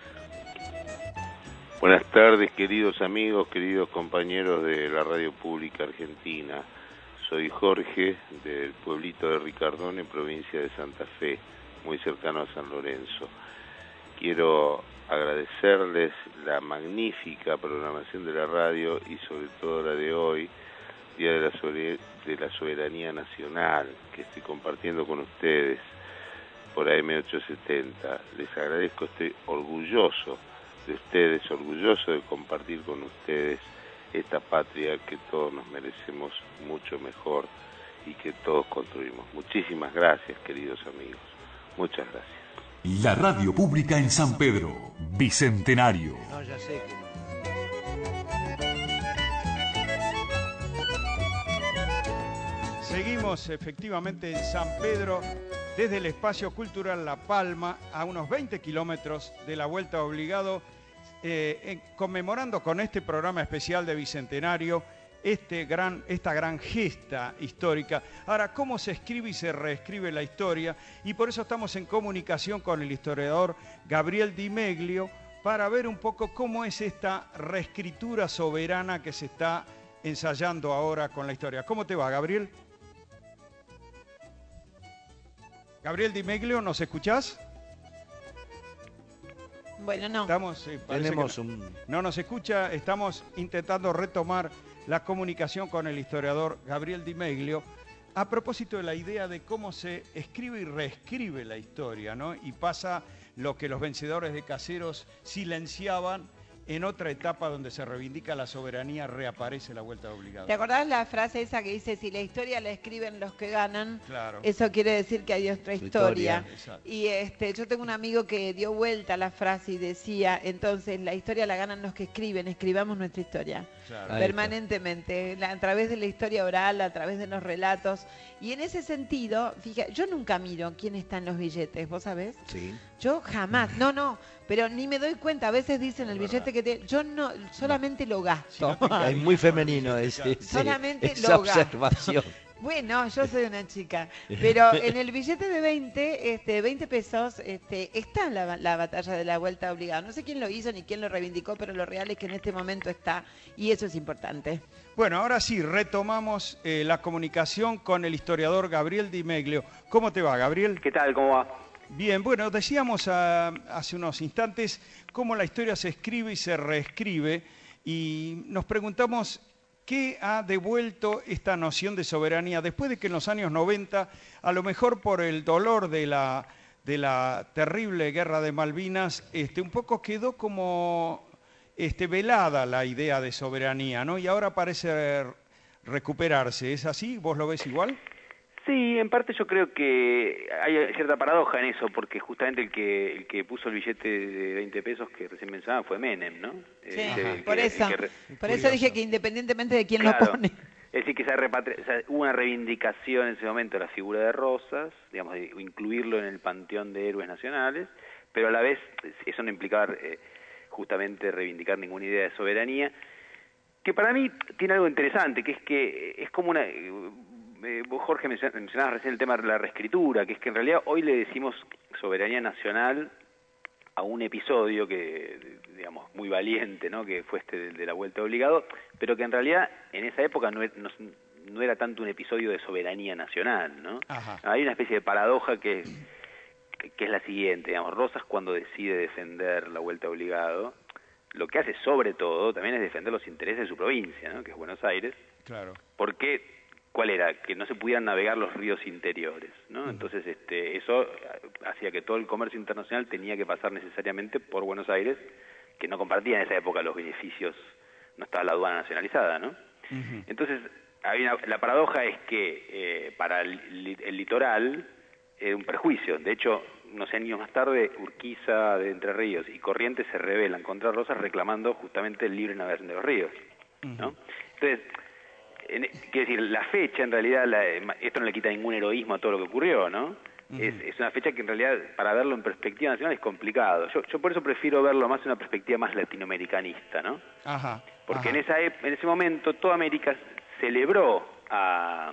Buenas tardes, queridos amigos, queridos compañeros de la Radio Pública Argentina. Soy Jorge, del pueblito de Ricardone, provincia de Santa Fe, muy cercano a San Lorenzo. Quiero agradecerles la magnífica programación de la radio y sobre todo la de hoy, Día de la, Sober- de la Soberanía Nacional, que estoy compartiendo con ustedes por A M ochocientos setenta. Les agradezco, estoy orgulloso de ustedes, orgulloso de compartir con ustedes esta patria que todos nos merecemos mucho mejor y que todos construimos. Muchísimas gracias, queridos amigos. Muchas gracias. La radio pública en San Pedro, Bicentenario. No, ya sé que no. Seguimos efectivamente en San Pedro, desde el Espacio Cultural La Palma, a unos veinte kilómetros de la Vuelta Obligado, eh, en, conmemorando con este programa especial de Bicentenario este gran, esta gran gesta histórica. Ahora, ¿cómo se escribe y se reescribe la historia? Y por eso estamos en comunicación con el historiador Gabriel Di Meglio para ver un poco cómo es esta reescritura soberana que se está ensayando ahora con la historia. ¿Cómo te va, Gabriel? Gabriel Di Meglio, ¿nos escuchás? Bueno, no. Estamos, eh, Tenemos que no, un... no nos escucha, estamos intentando retomar la comunicación con el historiador Gabriel Di Meglio a propósito de la idea de cómo se escribe y reescribe la historia, ¿no? Y pasa lo que los vencedores de Caseros silenciaban en otra etapa donde se reivindica la soberanía, reaparece la Vuelta de Obligado. ¿Te acordás la frase esa que dice, si la historia la escriben los que ganan? Claro. Eso quiere decir que hay otra historia. historia. Y este, yo tengo un amigo que dio vuelta a la frase y decía, entonces la historia la ganan los que escriben, escribamos nuestra historia. Claro. Permanentemente, la, a través de la historia oral, a través de los relatos. Y en ese sentido, fíjate, yo nunca miro quién está en los billetes, ¿vos sabés? Sí. Yo jamás, no, no, pero ni me doy cuenta, a veces dicen el billete que te... Yo no, solamente lo gasto. Es muy femenino ese, ese, Solamente esa lo gasto. observación. Bueno, yo soy una chica, pero en el billete de veinte, este, veinte pesos, este, está la, la batalla de la Vuelta Obligada. No sé quién lo hizo ni quién lo reivindicó, pero lo real es que en este momento está, y eso es importante. Bueno, ahora sí, retomamos eh, la comunicación con el historiador Gabriel Di Meglio. ¿Cómo te va, Gabriel? ¿Qué tal? ¿Cómo va? Bien, bueno, decíamos a, hace unos instantes cómo la historia se escribe y se reescribe, y nos preguntamos qué ha devuelto esta noción de soberanía después de que en los años noventa, a lo mejor por el dolor de la, de la terrible guerra de Malvinas, este, un poco quedó como este, velada la idea de soberanía, ¿no? Y ahora parece recuperarse. ¿Es así? ¿Vos lo ves igual? Sí, en parte yo creo que hay cierta paradoja en eso, porque justamente el que el que puso el billete de veinte pesos que recién mencionaba fue Menem, ¿no? Sí, Este, por que- eso, que re- por eso dije que independientemente de quién Claro. lo pone. Es decir, que esa repatri- o sea, hubo una reivindicación en ese momento de la figura de Rosas, digamos, de incluirlo en el panteón de héroes nacionales, pero a la vez eso no implicaba eh, justamente reivindicar ninguna idea de soberanía, que para mí tiene algo interesante, que es que es como una... Eh, vos, Jorge, mencionabas recién el tema de la reescritura, que es que en realidad hoy le decimos soberanía nacional a un episodio que, digamos, muy valiente, ¿no?, que fue este de, de la vuelta obligado, pero que en realidad en esa época no, no, no era tanto un episodio de soberanía nacional, ¿no? Ajá. Hay una especie de paradoja que, que, que es la siguiente, digamos, Rosas cuando decide defender la vuelta obligado, lo que hace sobre todo también es defender los intereses de su provincia, ¿no?, que es Buenos Aires. Claro. Porque, ¿cuál era? Que no se pudieran navegar los ríos interiores, ¿no? Entonces, este, eso hacía que todo el comercio internacional tenía que pasar necesariamente por Buenos Aires, que no compartía en esa época los beneficios, no estaba la aduana nacionalizada, ¿no? Uh-huh. Entonces, hay una, la paradoja es que eh, para el, el litoral era un prejuicio. De hecho, unos años más tarde, Urquiza de Entre Ríos y Corrientes se rebelan contra Rosas reclamando justamente el libre navegación de los ríos, ¿no? Uh-huh. Entonces, en, quiero decir, la fecha en realidad, la, esto no le quita ningún heroísmo a todo lo que ocurrió, ¿no? Uh-huh. es, es una fecha que en realidad, para verlo en perspectiva nacional, es complicado. Yo, yo por eso prefiero verlo más en una perspectiva más latinoamericanista, ¿no? Ajá. Porque Ajá. en esa en ese momento toda América celebró a,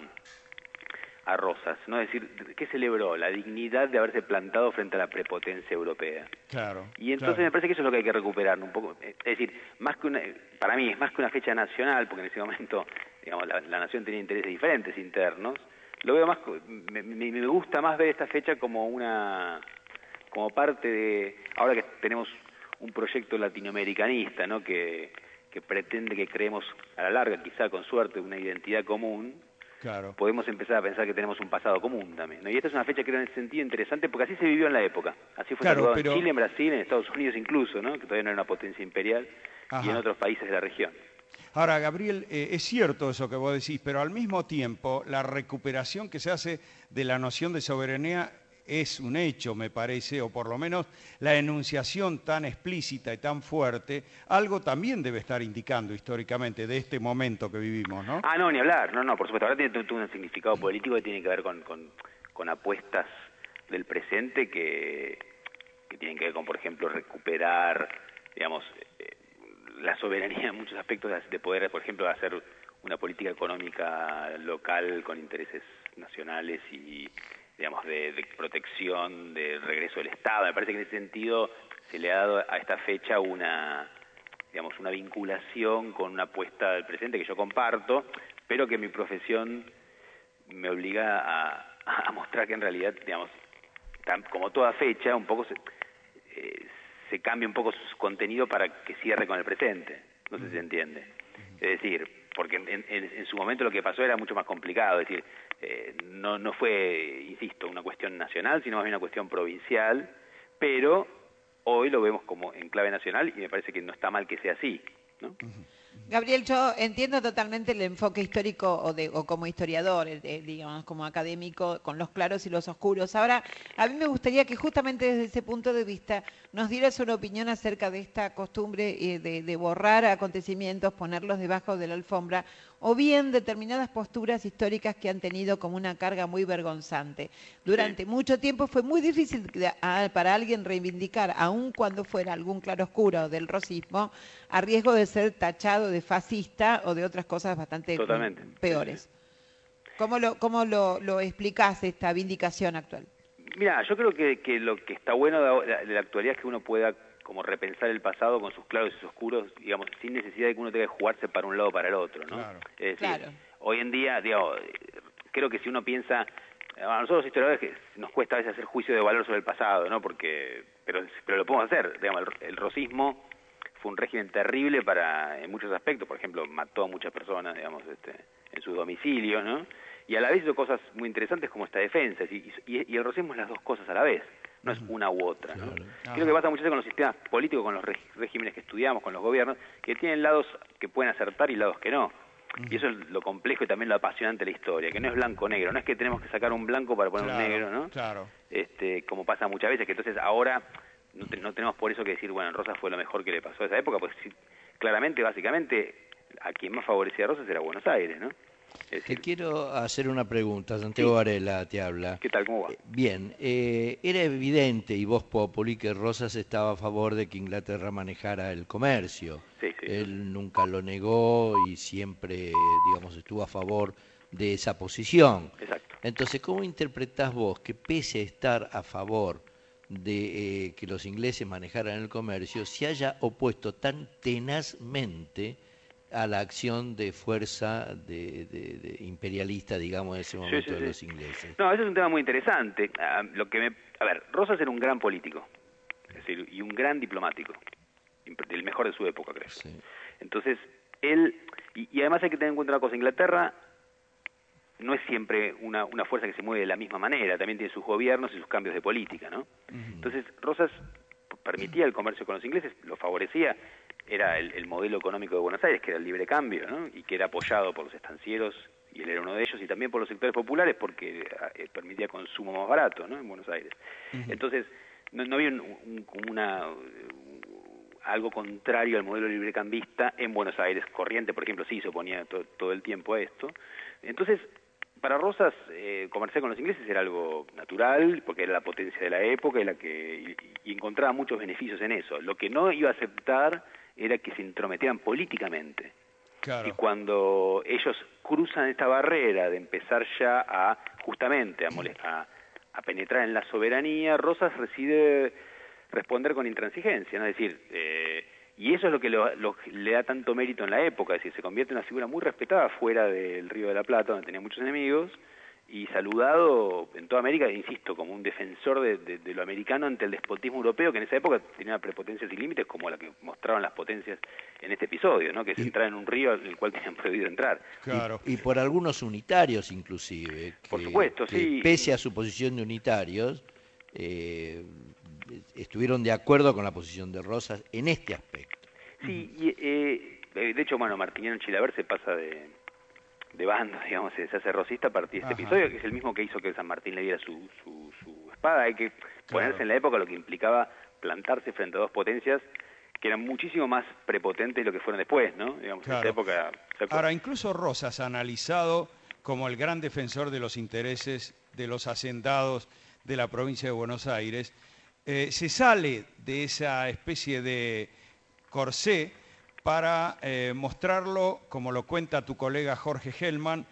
a Rosas, ¿no? Es decir, ¿qué celebró? La dignidad de haberse plantado frente a la prepotencia europea. Claro. Y entonces claro. me parece que eso es lo que hay que recuperar un poco. Es decir, más que una, para mí es más que una fecha nacional, porque en ese momento, digamos, la, la nación tenía intereses diferentes internos. Lo veo más, me, me, me gusta más ver esta fecha como una, como parte de, ahora que tenemos un proyecto latinoamericanista, ¿no?, que, que pretende que creemos a la larga, quizá con suerte, una identidad común. Claro. Podemos empezar a pensar que tenemos un pasado común también, ¿no? Y esta es una fecha que era en ese sentido interesante porque así se vivió en la época. Así fue Claro, saludado pero... en Chile, en Brasil, en Estados Unidos incluso, ¿no?, que todavía no era una potencia imperial, Ajá. y en otros países de la región. Ahora, Gabriel, eh, es cierto eso que vos decís, pero al mismo tiempo la recuperación que se hace de la noción de soberanía es un hecho, me parece, o por lo menos la enunciación tan explícita y tan fuerte, algo también debe estar indicando históricamente de este momento que vivimos, ¿no? Ah, no, ni hablar, no, no, por supuesto, ahora tiene todo un significado político que tiene que ver con, con, con apuestas del presente que, que tienen que ver con, por ejemplo, recuperar, digamos, eh, la soberanía en muchos aspectos de poder, por ejemplo, hacer una política económica local con intereses nacionales y, digamos, de, de protección, de regreso del Estado. Me parece que en ese sentido se le ha dado a esta fecha una, digamos, una vinculación con una apuesta del presente que yo comparto, pero que mi profesión me obliga a, a mostrar que en realidad, digamos, tan, como toda fecha, un poco se, eh, se cambia un poco su contenido para que cierre con el presente. No sé si se entiende. Es decir, porque en, en, en su momento lo que pasó era mucho más complicado, es decir, eh, no, no fue, insisto, una cuestión nacional, sino más bien una cuestión provincial, pero hoy lo vemos como en clave nacional y me parece que no está mal que sea así, ¿no? Gabriel, yo entiendo totalmente el enfoque histórico o, de, o como historiador, eh, digamos, como académico, con los claros y los oscuros. Ahora, a mí me gustaría que justamente desde ese punto de vista nos dieras una opinión acerca de esta costumbre eh, de, de borrar acontecimientos, ponerlos debajo de la alfombra, o bien determinadas posturas históricas que han tenido como una carga muy vergonzante. Durante sí. mucho tiempo fue muy difícil de, a, para alguien reivindicar, aun cuando fuera algún claroscuro del rosismo, a riesgo de ser tachado de fascista o de otras cosas bastante Totalmente. peores. ¿Cómo lo, cómo lo, lo explicás esta vindicación actual? Mira, yo creo que, que lo que está bueno de, de la actualidad es que uno pueda como repensar el pasado con sus claros y sus oscuros, digamos, sin necesidad de que uno tenga que jugarse para un lado o para el otro, ¿no? Claro. Es decir, Claro. hoy en día, digamos, creo que si uno piensa, a nosotros los historiadores que nos cuesta a veces hacer juicio de valor sobre el pasado, ¿no? Porque, pero, pero lo podemos hacer, digamos, el, el rosismo fue un régimen terrible para, en muchos aspectos, por ejemplo, mató a muchas personas, digamos, este, en sus domicilios, ¿no? Y a la vez hizo cosas muy interesantes como esta defensa, y, y, y el rosismo es las dos cosas a la vez, no es una u otra, ¿no? Claro. Creo que pasa muchas veces con los sistemas políticos, con los regímenes que estudiamos, con los gobiernos, que tienen lados que pueden acertar y lados que no. Uh-huh. Y eso es lo complejo y también lo apasionante de la historia, que no es blanco-negro, no es que tenemos que sacar un blanco para poner claro, un negro, ¿no? Claro. Este, como pasa muchas veces, que entonces ahora no, te, no tenemos por eso que decir, bueno, en Rosas fue lo mejor que le pasó a esa época, pues sí, claramente, básicamente, a quien más favorecía a Rosas era Buenos Aires, ¿no? Te quiero hacer una pregunta, Santiago Sí. Varela te habla. ¿Qué tal? ¿Cómo va? Eh, Bien, eh, era evidente y Voz Populi que Rosas estaba a favor de que Inglaterra manejara el comercio. Sí, sí. Él nunca lo negó y siempre, digamos, estuvo a favor de esa posición. Exacto. Entonces, ¿cómo interpretás vos que pese a estar a favor de eh, que los ingleses manejaran el comercio, se haya opuesto tan tenazmente a la acción de fuerza de, de- de imperialista, digamos, en ese momento sí, de sí. los ingleses? No, ese es un tema muy interesante. Ah, lo que me, a ver, Rosas era un gran político, es decir, y un gran diplomático, imp- el mejor de su época, creo. Entonces, él, y, y además hay que tener en cuenta una cosa, Inglaterra no es siempre una, una fuerza que se mueve de la misma manera, también tiene sus gobiernos y sus cambios de política, ¿no? Entonces, Rosas permitía el comercio con los ingleses, lo favorecía, era el, el modelo económico de Buenos Aires, que era el libre cambio, ¿no? Y que era apoyado por los estancieros, y él era uno de ellos, y también por los sectores populares, porque eh, permitía consumo más barato, ¿no? En Buenos Aires. Entonces, no, no había un, un- como una, un- algo contrario al modelo librecambista en Buenos Aires. Corriente, por ejemplo, sí se oponía to- todo el tiempo a esto. Entonces, para Rosas, eh, comerciar con los ingleses era algo natural, porque era la potencia de la época y, la que, y, y encontraba muchos beneficios en eso. Lo que no iba a aceptar era que se intrometieran políticamente. Claro. Y cuando ellos cruzan esta barrera de empezar ya a, justamente, a, mole- a, a penetrar en la soberanía, Rosas decide responder con intransigencia, ¿no? Es decir, eh, y eso es lo que lo- lo- le da tanto mérito en la época, es decir, se convierte en una figura muy respetada fuera del Río de la Plata, donde tenía muchos enemigos, y saludado en toda América, insisto, como un defensor de, de- de lo americano ante el despotismo europeo, que en esa época tenía prepotencias sin límites, como la que mostraban las potencias en este episodio, ¿no? Que es entrar en un río en el cual tenían prohibido entrar. Y, y por algunos unitarios inclusive, que, Por supuesto, que sí. pese a su posición de unitarios, eh, estuvieron de acuerdo con la posición de Rosas en este aspecto. Sí, y, eh, eh, de hecho, bueno, Martiniano Chilaver se pasa de, de bando, digamos, se hace rosista a partir de este Ajá. episodio, que es el mismo que hizo que San Martín le diera su, su, su espada. Hay que ponerse en la época lo que implicaba plantarse frente a dos potencias que eran muchísimo más prepotentes de lo que fueron después, ¿no? Digamos, en Claro. esa época... se acuerda. Ahora, incluso Rosas, analizado como el gran defensor de los intereses de los hacendados de la provincia de Buenos Aires, eh, se sale de esa especie de corsé para eh, mostrarlo, como lo cuenta tu colega Jorge Hellman,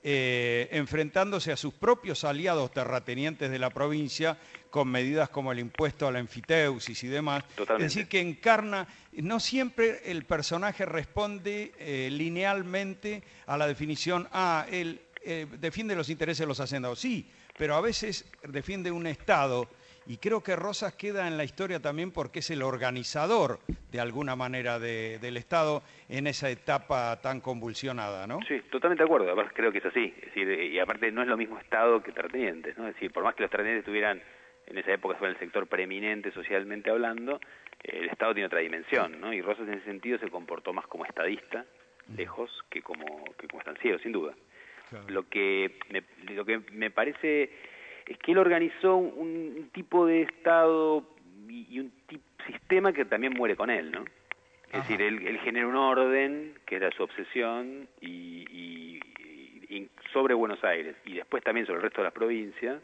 eh, enfrentándose a sus propios aliados terratenientes de la provincia con medidas como el impuesto a la enfiteusis y demás. Totalmente. Es decir, que encarna, no siempre el personaje responde eh, linealmente a la definición, ah, él eh, defiende los intereses de los hacendados. Sí, pero a veces defiende un Estado, y creo que Rosas queda en la historia también porque es el organizador, de alguna manera, de- del Estado en esa etapa tan convulsionada, ¿no? Sí, totalmente de acuerdo, además creo que es así, es decir, y aparte no es lo mismo Estado que terratenientes, ¿no? Es decir, por más que los terratenientes tuvieran, en esa época fue el sector preeminente socialmente hablando, eh, el Estado tiene otra dimensión, ¿no? Y Rosas en ese sentido se comportó más como estadista, lejos, que como, que como estanciero, sin duda. Lo que me, lo que me parece es que él organizó un, un tipo de Estado y, y un tip- sistema que también muere con él, ¿no? Es decir, él, él genera un orden, que era su obsesión, y, y- y sobre Buenos Aires, y después también sobre el resto de las provincias,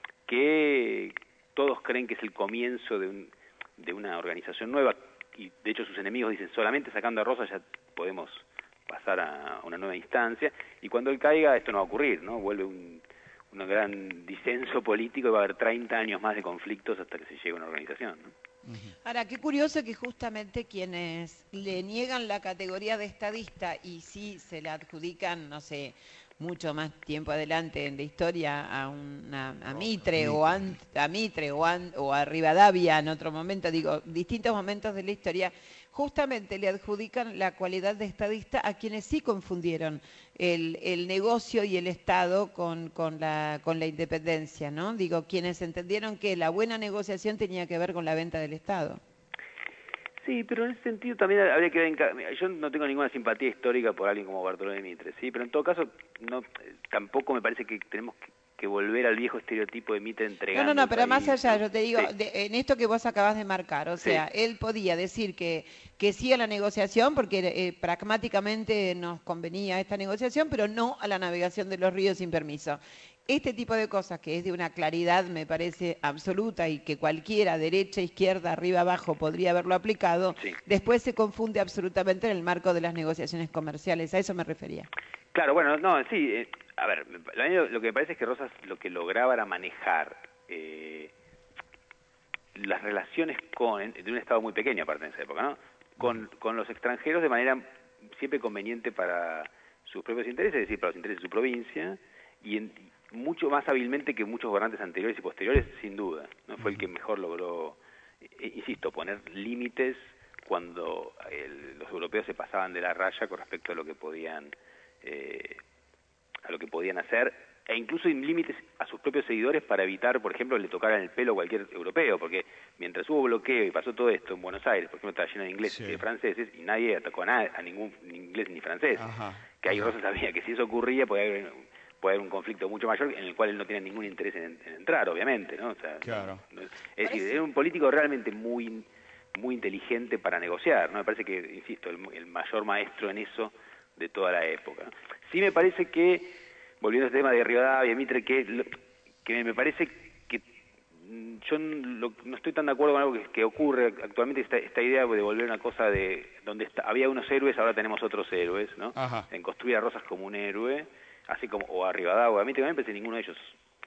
que todos creen que es el comienzo de, un- de una organización nueva, y de hecho sus enemigos dicen, solamente sacando a Rosas ya podemos pasar a una nueva instancia, y cuando él caiga esto no va a ocurrir, ¿no? Vuelve un, un gran disenso político y va a haber treinta años más de conflictos hasta que se llegue a una organización, ¿no? Ahora, qué curioso que justamente quienes le niegan la categoría de estadista y sí se la adjudican, no sé, mucho más tiempo adelante en la historia a, una, a Mitre o an- a Mitre o, an- o a Rivadavia en otro momento, digo, distintos momentos de la historia, justamente le adjudican la cualidad de estadista a quienes sí confundieron el, el negocio y el Estado con, con, la, con la independencia, ¿no? Digo, quienes entendieron que la buena negociación tenía que ver con la venta del Estado. Sí, pero en ese sentido también habría que ver, en ca- yo no tengo ninguna simpatía histórica por alguien como Bartolomé Mitre, sí, pero en todo caso no, eh, tampoco me parece que tenemos que, que volver al viejo estereotipo de Mitre entregando. No, no, no, pero el más país, allá, ¿no? yo te digo, Sí. de- en esto que vos acabas de marcar, o sea, él podía decir que, que sí a la negociación, porque eh, pragmáticamente nos convenía esta negociación, pero no a la navegación de los ríos sin permiso. Este tipo de cosas, que es de una claridad, me parece, absoluta y que cualquiera, derecha, izquierda, arriba, abajo, podría haberlo aplicado, Sí. después se confunde absolutamente en el marco de las negociaciones comerciales. A eso me refería. Claro, bueno, no, sí, eh, a ver, lo, lo que me parece es que Rosas lo que lograba era manejar eh, las relaciones con, de un Estado muy pequeño aparte en esa época, ¿no? Con, con los extranjeros de manera siempre conveniente para sus propios intereses, es decir, para los intereses de su provincia, y en, mucho más hábilmente que muchos gobernantes anteriores y posteriores, sin duda, ¿no? Fue el que mejor logró, eh, insisto, poner límites cuando el, los europeos se pasaban de la raya con respecto a lo que podían eh, a lo que podían hacer, e incluso en límites a sus propios seguidores para evitar, por ejemplo, le tocaran el pelo a cualquier europeo, porque mientras hubo bloqueo y pasó todo esto en Buenos Aires, por ejemplo, estaba lleno de ingleses Sí. y de franceses, y nadie atacó a, nadie, a ningún ni inglés ni francés, Ajá. que ahí Rosas sabía que si eso ocurría podía haber, puede haber un conflicto mucho mayor en el cual él no tenía ningún interés en, en entrar, obviamente, ¿no? O sea, Claro. no- es decir, era un político realmente muy muy inteligente para negociar, ¿no? Me parece que, insisto, el, el mayor maestro en eso de toda la época. Sí me parece que, volviendo al tema de Rivadavia, Mitre, que, lo- que me parece que mm, yo lo- no estoy tan de acuerdo con algo que, que ocurre actualmente, esta, esta idea de volver una cosa de donde está, había unos héroes, ahora tenemos otros héroes, ¿no? Ajá. En construir a Rosas como un héroe, así como, o a Rivadavia, a Mitre, me parece que ninguno de ellos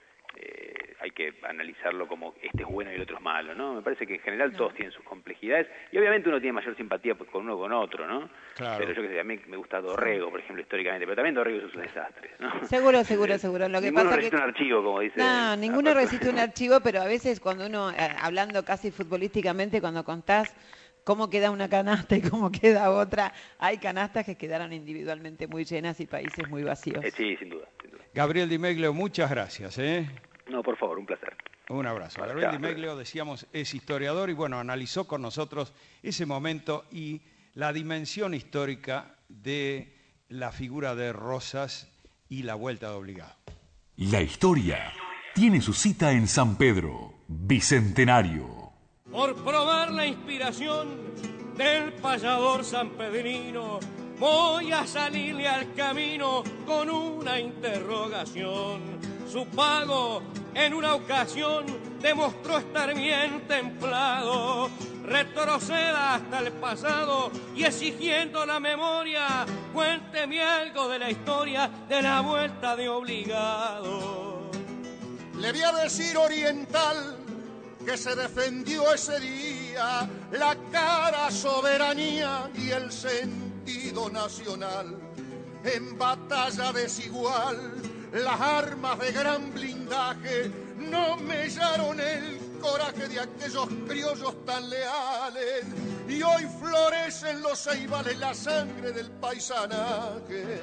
eh, hay que analizarlo como este es bueno y el otro es malo, ¿no? Me parece que en general todos tienen sus complejidades y obviamente uno tiene mayor simpatía pues, con uno con otro, ¿no? Claro. Pero yo que sé, a mí me gusta Dorrego, por ejemplo, históricamente, pero también Dorrego es un desastre, ¿no? Seguro, seguro, seguro. Lo que Ninguno pasa resiste que... un archivo, como dice... No, ninguno resiste un archivo, pero a veces cuando uno, eh, hablando casi futbolísticamente, cuando contás cómo queda una canasta y cómo queda otra, hay canastas que quedaron individualmente muy llenas y países muy vacíos. Eh, sí, sin duda, sin duda. Gabriel Di Meglio, muchas gracias. ¿eh? No, por favor, un placer. Un abrazo. Vale, Gabriel chao. Di Meglio, decíamos, es historiador y bueno, analizó con nosotros ese momento y la dimensión histórica de la figura de Rosas y la vuelta de Obligado. La historia tiene su cita en San Pedro, Bicentenario. Por probar la inspiración del payador sanpedrino, voy a salirle al camino con una interrogación. Su pago en una ocasión demostró estar bien templado. Retroceda hasta el pasado y exigiendo la memoria, cuénteme algo de la historia de la vuelta de Obligado. Le voy a decir oriental que se defendió ese día la cara soberanía y el sentido nacional. En batalla desigual, las armas de gran blindaje no mellaron el coraje de aquellos criollos tan leales. Y hoy florecen los ceibales, la sangre del paisanaje.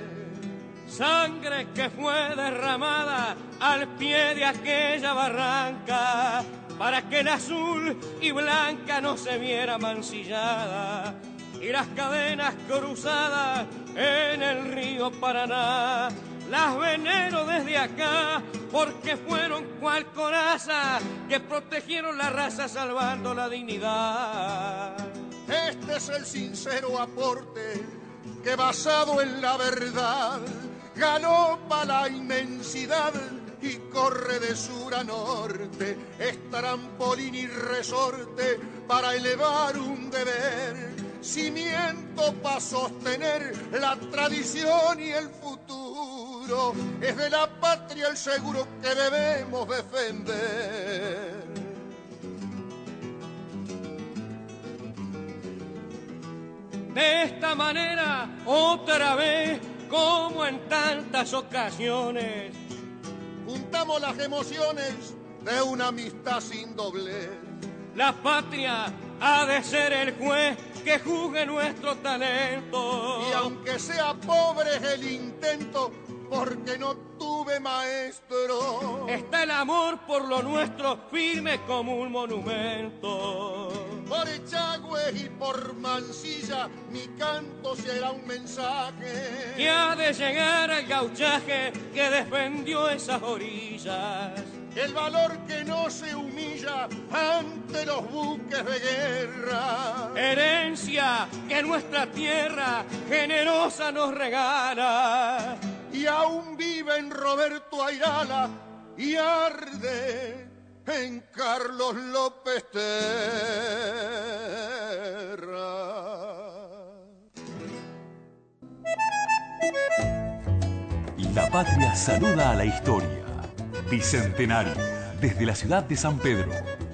Sangre que fue derramada al pie de aquella barranca para que el azul y blanca no se viera mancillada, y las cadenas cruzadas en el río Paraná las venero desde acá porque fueron cual coraza que protegieron la raza salvando la dignidad. Este es el sincero aporte que basado en la verdad ganó para la inmensidad y corre de sur a norte, es trampolín y resorte para elevar un deber, cimiento para sostener la tradición y el futuro, es de la patria el seguro que debemos defender. De esta manera, otra vez, como en tantas ocasiones, juntamos las emociones de una amistad sin doblez. La patria ha de ser el juez que juzgue nuestro talento. Y aunque sea pobre es el intento, porque no tuve maestro. Está el amor por lo nuestro firme como un monumento. por Echagüe y por Mansilla, mi canto será un mensaje. Que ha de llegar al gauchaje que defendió esas orillas. El valor que no se humilla ante los buques de guerra. Herencia que nuestra tierra generosa nos regala. Y aún vive en Roberto Airala y arde en Carlos López Terra. La patria saluda a la historia. Bicentenario, desde la ciudad de San Pedro.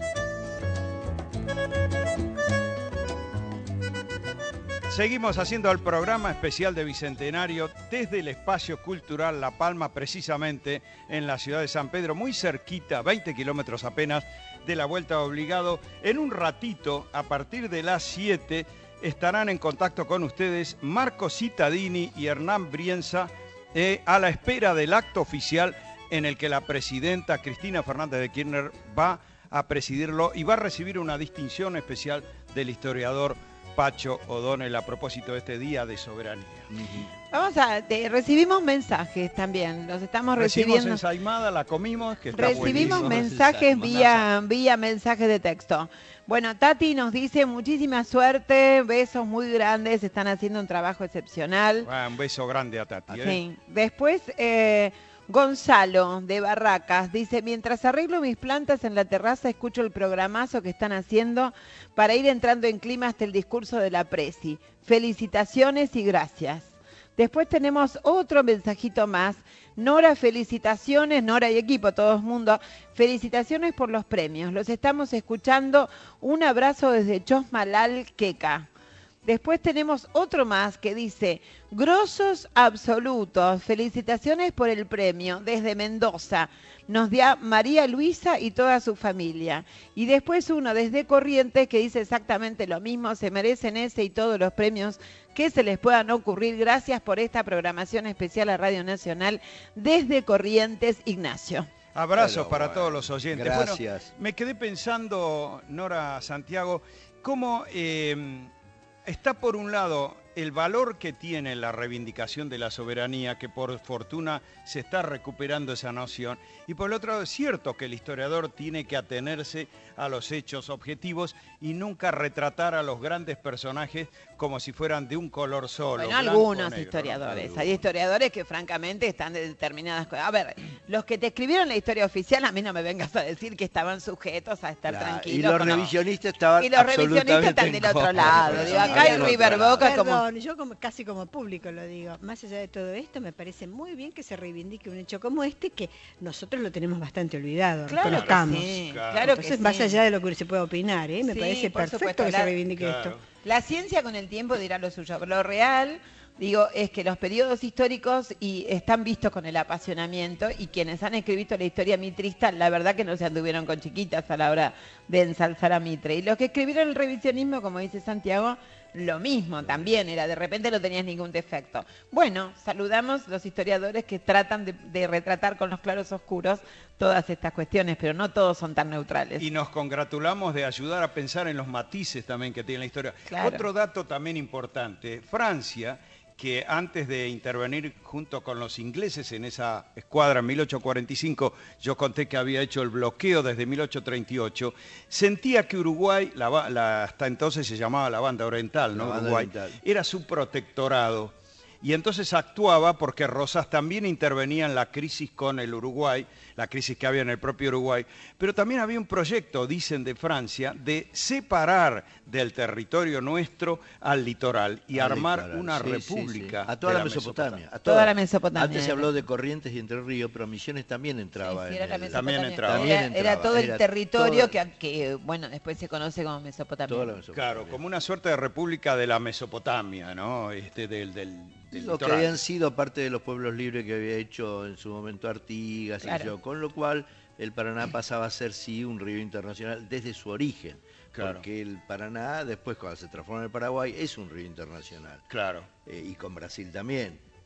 Seguimos haciendo el programa especial de Bicentenario desde el Espacio Cultural La Palma, precisamente en la ciudad de San Pedro, muy cerquita, veinte kilómetros apenas, de la Vuelta Obligado. En un ratito, a partir de las siete, estarán en contacto con ustedes Marco Cittadini y Hernán Brienza eh, a la espera del acto oficial en el que la presidenta Cristina Fernández de Kirchner va a presidirlo y va a recibir una distinción especial del historiador Pacho O'Donnell a propósito de este Día de Soberanía. Vamos a, te, recibimos mensajes también, los estamos Recibimos recibiendo. ensaimada, la comimos, que está Recibimos buenísimo. mensajes vía, vía mensajes de texto. Bueno, Tati nos dice muchísima suerte, besos muy grandes, están haciendo un trabajo excepcional. Ah, un beso grande a Tati. ¿eh? Sí. Después, eh, Gonzalo de Barracas dice, mientras arreglo mis plantas en la terraza, escucho el programazo que están haciendo para ir entrando en clima hasta el discurso de la presi. Felicitaciones y gracias. Después tenemos otro mensajito más. Nora, felicitaciones, Nora y equipo, todo el mundo, felicitaciones por los premios. Los estamos escuchando. Un abrazo desde Chosmalal, Queca. Después tenemos otro más que dice, grosos absolutos, felicitaciones por el premio desde Mendoza, nos da María Luisa y toda su familia. Y después uno desde Corrientes que dice exactamente lo mismo, se merecen ese y todos los premios que se les puedan ocurrir. Gracias por esta programación especial a Radio Nacional desde Corrientes, Ignacio. Abrazos Pero, para bueno, todos los oyentes. gracias. Bueno, me quedé pensando, Nora Santiago, cómo... Eh, Está por un lado el valor que tiene la reivindicación de la soberanía, que por fortuna se está recuperando esa noción, y por el otro lado es cierto que el historiador tiene que atenerse a los hechos objetivos y nunca retratar a los grandes personajes como si fueran de un color solo. Bueno, blanco, algunos negro, historiadores. ¿no? Hay historiadores que francamente están de determinadas cosas. A ver, los que te escribieron la historia oficial, a mí no me vengas a decir que estaban sujetos a estar Claro, tranquilos. y los con- revisionistas estaban Y los revisionistas absolutamente están del en otro contra. lado. Digo, acá Sí, hay del River otro lado. Boca como... Perdón, yo como, casi como público lo digo. Más allá de todo esto, me parece muy bien que se reivindique un hecho como este, que nosotros lo tenemos bastante olvidado. Claro que reconozcamos. sí, claro que Entonces, más sí. allá de lo que se puede opinar, ¿eh? me Sí, parece por perfecto supuesto, que la- se reivindique Claro. esto. La ciencia con el tiempo dirá lo suyo. Lo real, digo, es que los periodos históricos y están vistos con el apasionamiento y quienes han escrito la historia mitrista, la verdad que no se anduvieron con chiquitas a la hora de ensalzar a Mitre. Y los que escribieron el revisionismo, como dice Santiago, lo mismo también era, de repente no tenías ningún defecto. Bueno, saludamos los historiadores que tratan de, de retratar con los claros oscuros todas estas cuestiones, pero no todos son tan neutrales. Y nos congratulamos de ayudar a pensar en los matices también que tiene la historia. Claro. Otro dato también importante, Francia, que antes de intervenir junto con los ingleses en esa escuadra en mil ochocientos cuarenta y cinco, yo conté que había hecho el bloqueo desde mil ochocientos treinta y ocho, sentía que Uruguay, la, ba- la- hasta entonces se llamaba la Banda Oriental, ¿no? La Banda Uruguay, Oriental. era su protectorado. Y entonces actuaba porque Rosas también intervenía en la crisis con el Uruguay, la crisis que había en el propio Uruguay, pero también había un proyecto, dicen de Francia, de separar del territorio nuestro al litoral y Al armar litoral, una sí, sí, república. sí. A toda de la Mesopotamia. a Toda la Mesopotamia. Antes se habló de Corrientes y Entre Ríos, pero Misiones también entraba. Sí, en era la el- Mesopotamia. También entraba. También Era, entraba, era todo el era territorio toda- que, que, bueno, después se conoce como Mesopotamia. toda la Mesopotamia. Claro, como una suerte de república de la Mesopotamia, ¿no? Este, del, del, del Lo que litoral. habían sido parte de los pueblos libres que había hecho en su momento Artigas, y Claro. yo, con lo cual el Paraná pasaba a ser sí un río internacional desde su origen. Claro. Porque el Paraná, después cuando se transforma en el Paraguay, es un río internacional. Claro. Eh, y con Brasil también.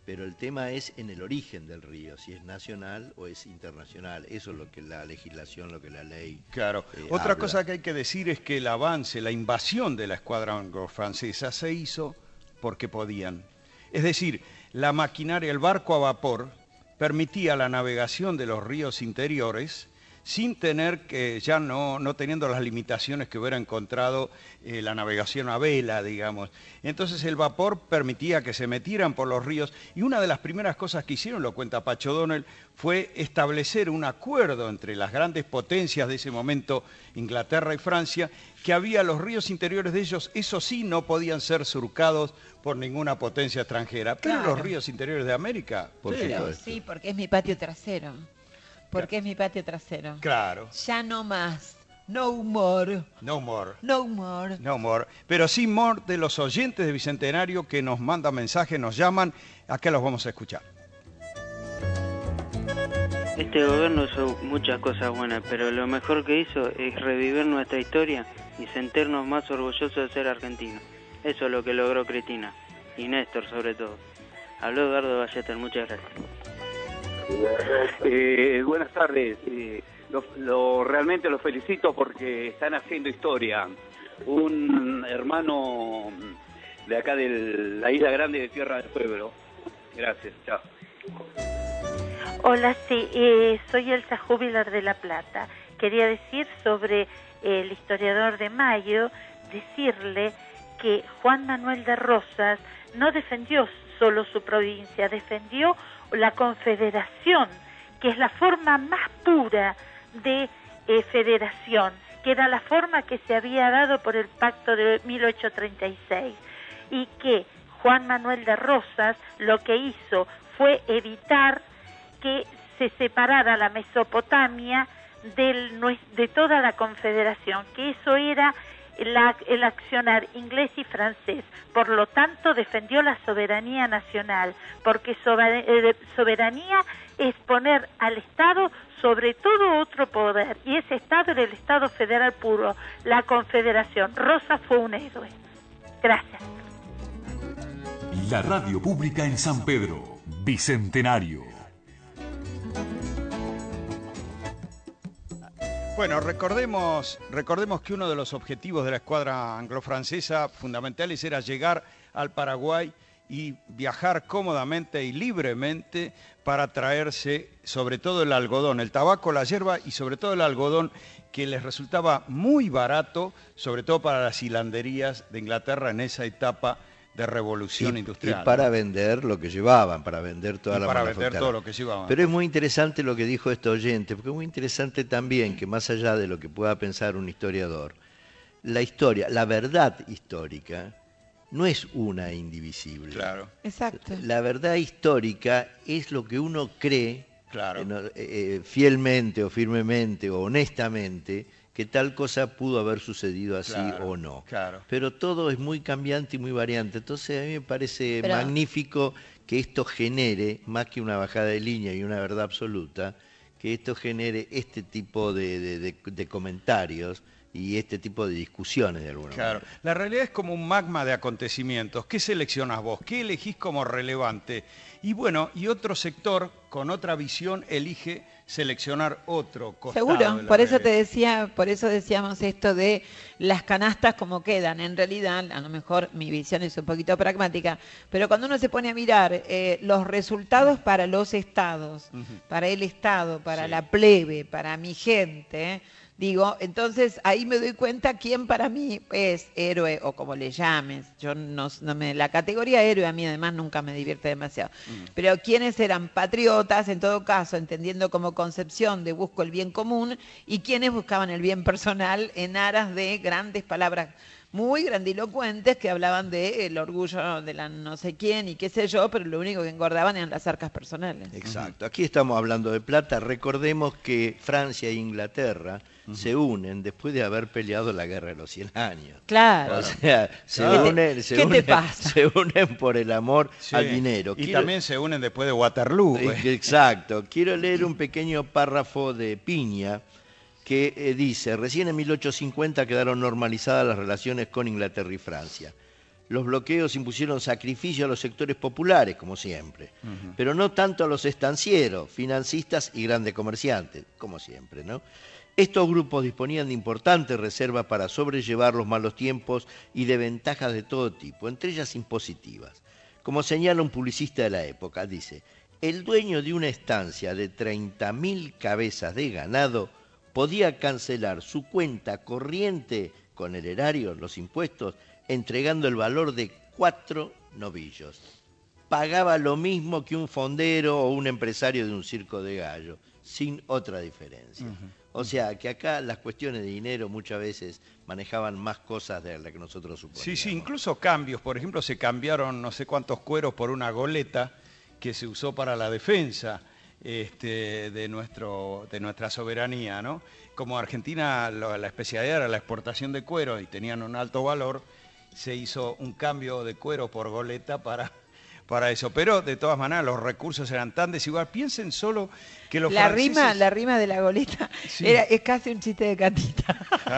pero el tema es en el origen del río, si es nacional o es internacional. Eso es lo que la legislación, lo que la ley. Claro. eh, Otra habla. cosa que hay que decir es que el avance, la invasión de la escuadra anglo-francesa se hizo porque podían. Es decir, la maquinaria, el barco a vapor, permitía la navegación de los ríos interiores sin tener que, ya no, no teniendo las limitaciones que hubiera encontrado eh, la navegación a vela, digamos. Entonces el vapor permitía que se metieran por los ríos, y una de las primeras cosas que hicieron, lo cuenta Pacho O'Donnell, fue establecer un acuerdo entre las grandes potencias de ese momento, Inglaterra y Francia, que había los ríos interiores de ellos, eso sí, no podían ser surcados por ninguna potencia extranjera, pero Claro. los ríos interiores de América, por Pero supuesto. sí, porque es mi patio trasero. Porque es mi patio trasero. Claro. Ya no más. No more. No more. No more. No more. Pero sí more de los oyentes de Bicentenario que nos mandan mensajes, nos llaman. Acá los vamos a escuchar. Este gobierno hizo muchas cosas buenas, pero lo mejor que hizo es revivir nuestra historia y sentirnos más orgullosos de ser argentinos. Eso es lo que logró Cristina, y Néstor sobre todo. Habló Eduardo Ballester, muchas gracias. Eh, buenas tardes. Eh, lo, lo- realmente los felicito porque están haciendo historia. Un hermano de acá de la Isla Grande de Tierra del Pueblo. Gracias, chao. Hola, sí, eh, soy Elsa Jubilar de La Plata. Quería decir sobre el historiador de Mayo, decirle que Juan Manuel de Rosas no defendió solo su provincia, defendió la confederación, que es la forma más pura de eh, federación, que era la forma que se había dado por el pacto de mil ochocientos treinta y seis, y que Juan Manuel de Rosas lo que hizo fue evitar que se separara la Mesopotamia del, nues- de toda la confederación, que eso era la- el accionar inglés y francés. Por lo tanto, defendió la soberanía nacional, porque sober- eh, soberanía es poner al Estado sobre todo otro poder, y ese Estado era el Estado federal puro, la confederación. Rosas fue un héroe. Gracias. La radio pública en San Pedro, Bicentenario. Bueno, recordemos, recordemos que uno de los objetivos de la escuadra anglo-francesa fundamentales era llegar al Paraguay y viajar cómodamente y libremente para traerse sobre todo el algodón, el tabaco, la hierba y sobre todo el algodón, que les resultaba muy barato, sobre todo para las hilanderías de Inglaterra en esa etapa de revolución Y, industrial. y para ¿no? vender lo que llevaban, para vender toda Y la para vender manufactura. todo lo que llevaban. Pero es muy interesante lo que dijo este oyente, porque es muy interesante también que más allá de lo que pueda pensar un historiador, la historia, la verdad histórica, no es una e indivisible. Claro. Exacto. La verdad histórica es lo que uno cree Claro. eh, no, eh, eh, fielmente o firmemente o honestamente que tal cosa pudo haber sucedido así Claro, o no. claro. Pero todo es muy cambiante y muy variante. Entonces a mí me parece Pero- magnífico que esto genere, más que una bajada de línea y una verdad absoluta, que esto genere este tipo de, de- de- de comentarios y este tipo de discusiones de alguna Claro, manera. la realidad es como un magma de acontecimientos. ¿Qué seleccionas vos? ¿Qué elegís como relevante? Y bueno, y otro sector con otra visión elige seleccionar otro costado. Seguro, de la por eso te realidad. decía, por eso decíamos esto de las canastas como quedan. En realidad, a lo mejor mi visión es un poquito pragmática, pero cuando uno se pone a mirar eh, los resultados para los estados, Ujú. para el Estado, para Sí. la plebe, para mi gente, ¿eh? Digo, entonces ahí me doy cuenta quién para mí es héroe o como le llames. Yo no, no me, la categoría héroe a mí además nunca me divierte demasiado. Pero quiénes eran patriotas, en todo caso, entendiendo como concepción de busco el bien común, y quienes buscaban el bien personal en aras de grandes palabras muy grandilocuentes que hablaban de el orgullo de la no sé quién y qué sé yo, pero lo único que engordaban eran las arcas personales. Exacto. Aquí estamos hablando de plata. Recordemos que Francia e Inglaterra se unen después de haber peleado la guerra de los cien años. Claro. O sea, se, Claro. unen, se, ¿Qué te unen, pasa? se unen por el amor Sí. al dinero. Y Quiero- también se unen después de Waterloo. Eh, Exacto. Quiero leer un pequeño párrafo de Piña que eh, dice, recién en mil ochocientos cincuenta quedaron normalizadas las relaciones con Inglaterra y Francia. Los bloqueos impusieron sacrificio a los sectores populares, como siempre, Ujú. pero no tanto a los estancieros, financistas y grandes comerciantes, como siempre, ¿no? Estos grupos disponían de importantes reservas para sobrellevar los malos tiempos y de ventajas de todo tipo, entre ellas impositivas. Como señala un publicista de la época, dice, el dueño de una estancia de treinta mil cabezas de ganado podía cancelar su cuenta corriente con el erario, los impuestos, entregando el valor de cuatro novillos. Pagaba lo mismo que un fondero o un empresario de un circo de gallo, sin otra diferencia. Ujú. O sea, que acá las cuestiones de dinero muchas veces manejaban más cosas de las que nosotros suponíamos. Sí, sí, incluso cambios. Por ejemplo, se cambiaron no sé cuántos cueros por una goleta que se usó para la defensa este, de, nuestro, de nuestra soberanía, ¿no? Como Argentina lo- la especialidad era la exportación de cuero y tenían un alto valor, se hizo un cambio de cuero por goleta para, para eso. Pero de todas maneras los recursos eran tan desiguales. Piensen solo que los La franceses... rima, la rima de la goleta Sí. era, es casi un chiste de Catita.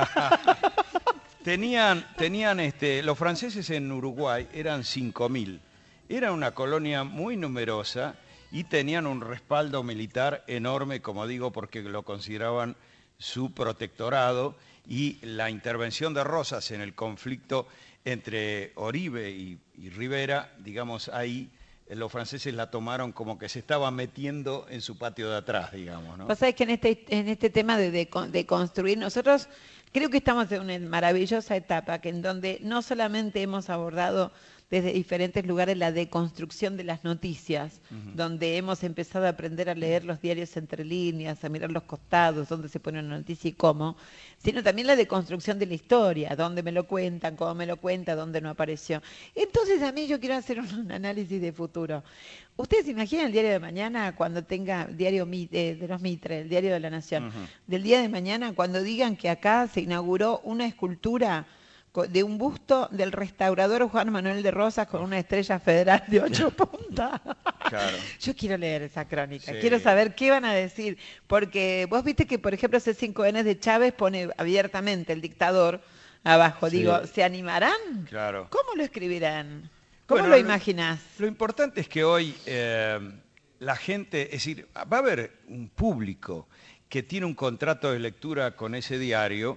Tenían, tenían este, los franceses en Uruguay eran cinco mil. Era una colonia muy numerosa y tenían un respaldo militar enorme, como digo, porque lo consideraban su protectorado, y la intervención de Rosas en el conflicto entre Oribe y, y Rivera, digamos, ahí eh, los franceses la tomaron como que se estaba metiendo en su patio de atrás, digamos, ¿no? Vos sabés que en este, en este tema de, de, con- de construir, nosotros creo que estamos en una maravillosa etapa que en donde no solamente hemos abordado desde diferentes lugares la deconstrucción de las noticias, Ujú. donde hemos empezado a aprender a leer los diarios entre líneas, a mirar los costados, dónde se pone una noticia y cómo, sino también la deconstrucción de la historia, dónde me lo cuentan, cómo me lo cuentan, dónde no apareció. Entonces a mí yo quiero hacer un, un análisis de futuro. ¿Ustedes se imaginan el diario de mañana cuando tenga diario Mi- eh, de los Mitre, el diario de la Nación, Ujú. del día de mañana cuando digan que acá se inauguró una escultura co- de un busto del restaurador Juan Manuel de Rosas con una estrella federal de ocho puntas? Claro. Yo quiero leer esa crónica, Sí. quiero saber qué van a decir, porque vos viste que, por ejemplo, C cinco N de Chávez pone abiertamente el dictador abajo. Sí. Digo, ¿se animarán? Claro. ¿Cómo lo escribirán? ¿Cómo Bueno, lo imaginás? Lo importante es que hoy eh, la gente, es decir, va a haber un público que tiene un contrato de lectura con ese diario,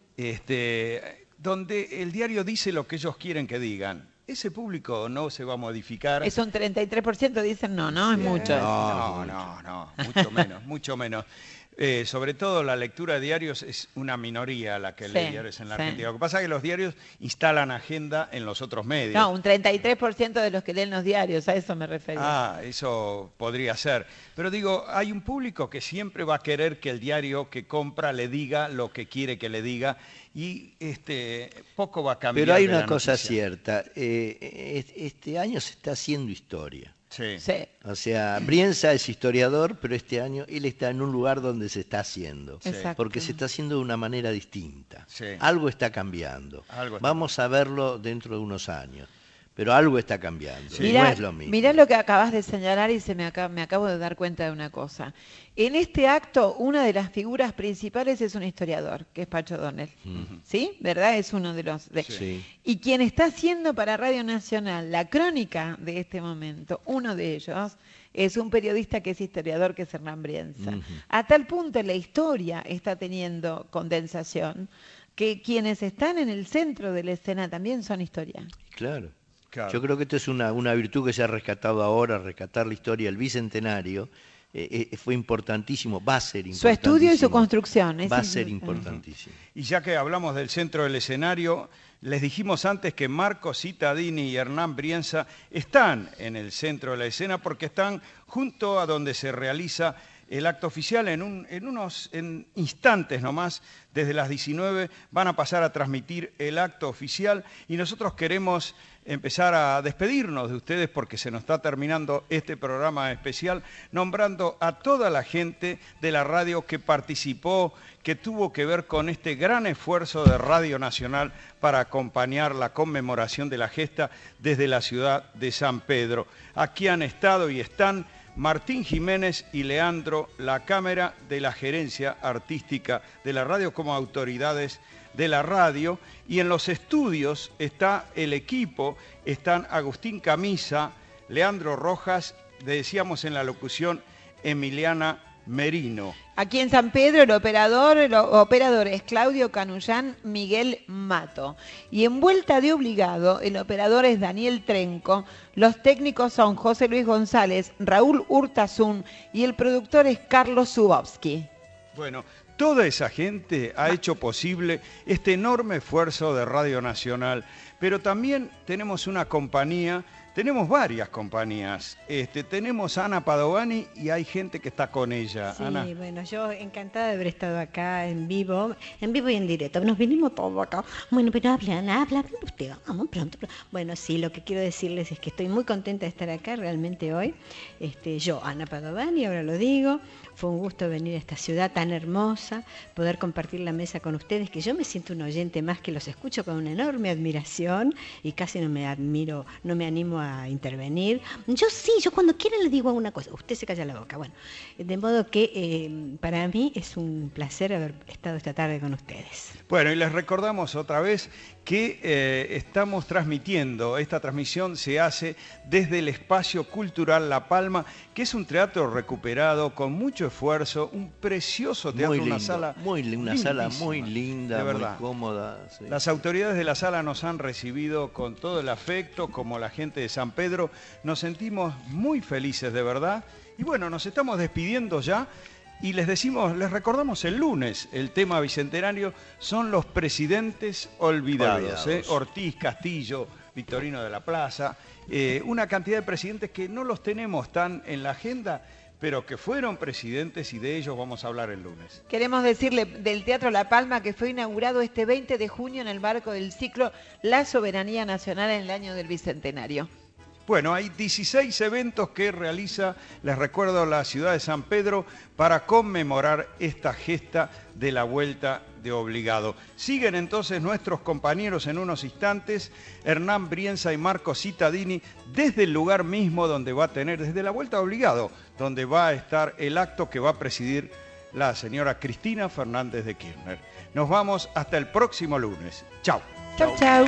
este, donde el diario dice lo que ellos quieren que digan. Ese público no se va a modificar. Es un treinta y tres por ciento dicen no, no, es mucho. No, no, no, mucho menos, mucho menos. Eh, sobre todo la lectura de diarios es una minoría la que lee Sí, diarios en la sí. Argentina. Lo que pasa es que los diarios instalan agenda en los otros medios. No, un treinta y tres por ciento de los que leen los diarios, a eso me refería. Ah, eso podría ser. Pero digo, hay un público que siempre va a querer que el diario que compra le diga lo que quiere que le diga, y este poco va a cambiar. Pero hay de una la cosa noticia. cierta, eh, es- este año se está haciendo historia. Sí. Sí. O sea, Brienza es historiador, pero este año él está en un lugar donde se está haciendo. Sí. Exacto. Porque se está haciendo de una manera distinta. Sí. Algo está cambiando. Algo está Vamos a verlo dentro de unos años. Pero algo está cambiando. y Mirá, no es lo mismo. mirá lo que acabas de señalar y se me, acaba- me acabo de dar cuenta de una cosa. En este acto, una de las figuras principales es un historiador, que es Pacho Donel. Ujú. ¿Sí? ¿Verdad? Es uno de los... de- Sí. Y quien está haciendo para Radio Nacional la crónica de este momento, uno de ellos, es un periodista que es historiador, que es Hernán Brienza. Ujú. A tal punto la historia está teniendo condensación que quienes están en el centro de la escena también son historia. Claro. Claro. Yo creo que esto es una, una virtud que se ha rescatado ahora, rescatar la historia, el bicentenario, eh, eh, fue importantísimo, va a ser Su importantísimo. estudio y su construcción. es Va a ser importante. importantísimo. Y ya que hablamos del centro del escenario, les dijimos antes que Marco Cittadini y Hernán Brienza están en el centro de la escena porque están junto a donde se realiza el acto oficial. En, un- en unos en instantes nomás, desde las diecinueve, van a pasar a transmitir el acto oficial y nosotros queremos empezar a despedirnos de ustedes porque se nos está terminando este programa especial, nombrando a toda la gente de la radio que participó, que tuvo que ver con este gran esfuerzo de Radio Nacional para acompañar la conmemoración de la gesta desde la ciudad de San Pedro. Aquí han estado y están Martín Jiménez y Leandro La Cámara de la Gerencia Artística de la radio como autoridades de la radio. Y en los estudios está el equipo, están Agustín Camisa, Leandro Rojas, decíamos en la locución Emiliana Merino. Aquí en San Pedro el operador, el operador es Claudio Canullán Miguel Mato. Y en Vuelta de Obligado el operador es Daniel Trenco, los técnicos son José Luis González, Raúl Urtasun y el productor es Carlos Zubowski. Bueno, toda esa gente ha hecho posible este enorme esfuerzo de Radio Nacional, pero también tenemos una compañía. Tenemos varias compañías. Este, tenemos a Ana Padovani y hay gente que está con ella. Sí, Ana. Bueno, yo encantada de haber estado acá en vivo, en vivo y en directo. Nos vinimos todos acá. Bueno, pero hablan, hablan usted, vamos pronto. Bueno, sí, lo que quiero decirles es que estoy muy contenta de estar acá realmente hoy. Este, yo, Ana Padovani, ahora lo digo. Fue un gusto venir a esta ciudad tan hermosa, poder compartir la mesa con ustedes, que yo me siento un oyente más, que los escucho con una enorme admiración y casi no me admiro, no me animo a intervenir. Yo sí, yo cuando quiera le digo una cosa, usted se calla la boca. Bueno, de modo que eh, para mí es un placer haber estado esta tarde con ustedes. Bueno, y les recordamos otra vez que eh, estamos transmitiendo, esta transmisión se hace desde el Espacio Cultural La Palma, que es un teatro recuperado con mucho esfuerzo, un precioso teatro, muy lindo, una sala muy, una sala muy linda, de verdad. Muy cómoda. Sí. Las autoridades de la sala nos han recibido con todo el afecto, como la gente de San Pedro. Nos sentimos muy felices, de verdad. Y bueno, nos estamos despidiendo ya. Y les decimos, les recordamos el lunes, el tema bicentenario son los presidentes olvidados. Olvidados. ¿eh? Ortiz, Castillo, Victorino de la Plaza, eh, una cantidad de presidentes que no los tenemos tan en la agenda, pero que fueron presidentes y de ellos vamos a hablar el lunes. Queremos decirle del Teatro La Palma que fue inaugurado este veinte de junio en el marco del ciclo La Soberanía Nacional en el año del Bicentenario. Bueno, hay dieciséis eventos que realiza, les recuerdo, la ciudad de San Pedro para conmemorar esta gesta de la Vuelta de Obligado. Siguen entonces nuestros compañeros en unos instantes, Hernán Brienza y Marco Cittadini, desde el lugar mismo donde va a tener, desde la Vuelta de Obligado, donde va a estar el acto que va a presidir la señora Cristina Fernández de Kirchner. Nos vamos hasta el próximo lunes. Chau. Chau, chau.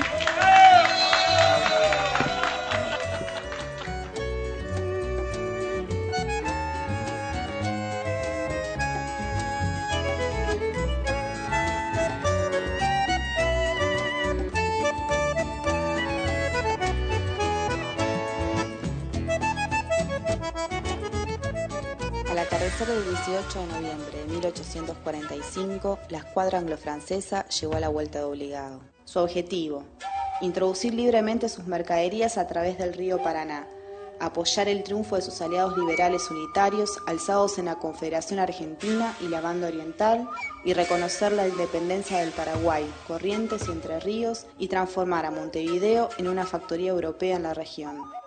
Al atardecer del dieciocho de noviembre de mil ochocientos cuarenta y cinco, la escuadra anglo-francesa llegó a la Vuelta de Obligado. Su objetivo, introducir libremente sus mercaderías a través del río Paraná, apoyar el triunfo de sus aliados liberales unitarios alzados en la Confederación Argentina y la Banda Oriental y reconocer la independencia del Paraguay, Corrientes y Entre Ríos y transformar a Montevideo en una factoría europea en la región.